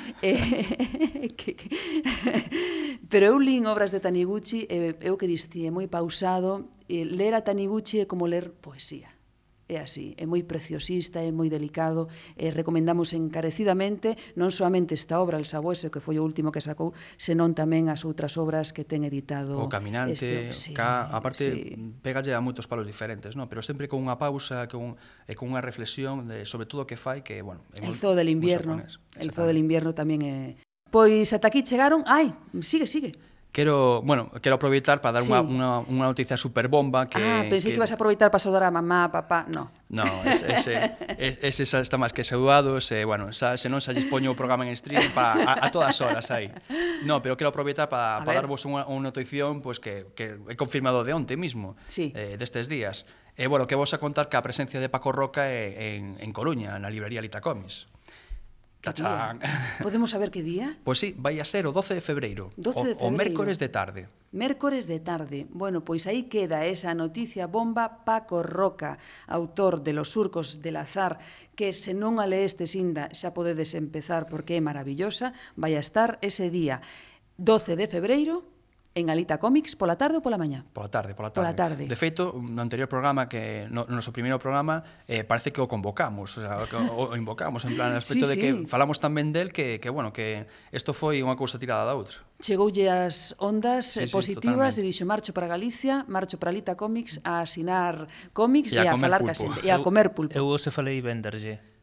Pero eu lín obras de Taniguchi e o que diste, é moi pausado. Ler a Taniguchi é como ler poesía. É así, é moi preciosista, é moi delicado, e recomendamos encarecidamente non solamente esta obra, El Sabueso, que foi o último que sacou, senón tamén as outras obras que ten editado. O Caminante, aparte, pégalle a moitos palos diferentes, non? Pero sempre con unha pausa e con unha reflexión sobre todo o que fai, que, bueno... El Zoo del Invierno, El Zoo del Invierno tamén é... Pois ata aquí chegaron... Sigue. Quero aproveitar para dar unha noticia super bomba que... Pensei que ibas a aproveitar para saudar a mamá, a papá, no. No, ese está máis que saudados, bueno, se non se lles poño o programa en stream a todas horas aí. No, pero quero aproveitar para darvos unha notición que é confirmado de onte mismo, destes días. Bueno, que vos a contar que a presencia de Paco Roca en Coruña, na librería Alita Comics. Tachán. Podemos saber que día? Pois sí, vai a ser o 12 de febreiro, o mércores de tarde. Mércores de tarde. Bueno, pois aí queda esa noticia bomba. Paco Roca, autor de Los surcos del azar, que se non a leestes inda xa podedes empezar porque é maravillosa, vai a estar ese día 12 de febreiro en Alita Comics, pola tarde ou pola mañá? Pola tarde. De feito, no anterior programa, no noso primeiro programa, parece que o convocamos, o invocamos, en plan, aspecto de que falamos tamén del que isto foi unha cousa tirada da outra. Chegoulle as ondas positivas e dixo, marcho para Galicia, marcho para Alita Comics a asinar cómics e a falar ca xente. E a comer pulpo. Eu se falei venderlle.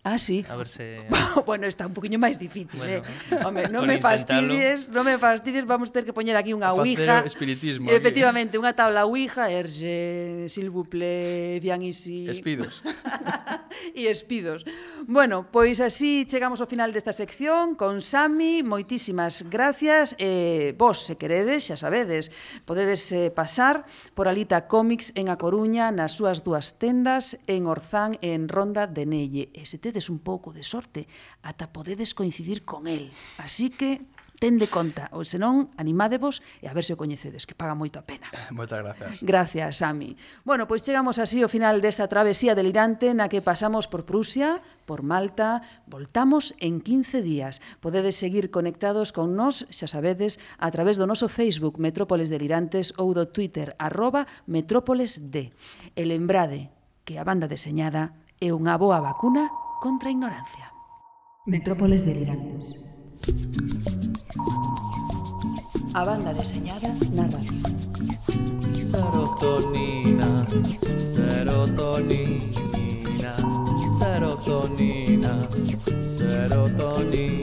Ah, sí. A ver se... Bueno, está un poquinho máis difícil, bueno, Home, non por me fastidies, vamos ter que poñer aquí unha ouija. Facer espiritismo. Efectivamente, unha tabla ouija, erge, s'il vous plaît, vian ici. Espidos. E espidos. Bueno, pois así chegamos ao final desta sección con Sami, moitísimas gracias. Vos, se queredes, xa sabedes, podedes pasar por Alita Comics en A Coruña, nas súas dúas tendas, en Orzán e en Ronda de Nelle. E se tedes un pouco de sorte, ata podedes coincidir con el. Así que tende conta, ou senón, animádevos e a ver se o coñecedes, que paga moito a pena. Moitas gracias. Gracias, Sami. Bueno, pois chegamos así ao final desta travesía delirante na que pasamos por Prusia, por Malta, voltamos en 15 días. Podedes seguir conectados con nós, xa sabedes, a través do noso Facebook Metrópoles Delirantes ou do Twitter @metrópolesd. E lembrade que a banda deseñada é unha boa vacuna contra a ignorancia. Metrópoles Delirantes. A banda deseñada na radio. Serotonina, serotonina, serotonina, serotonina.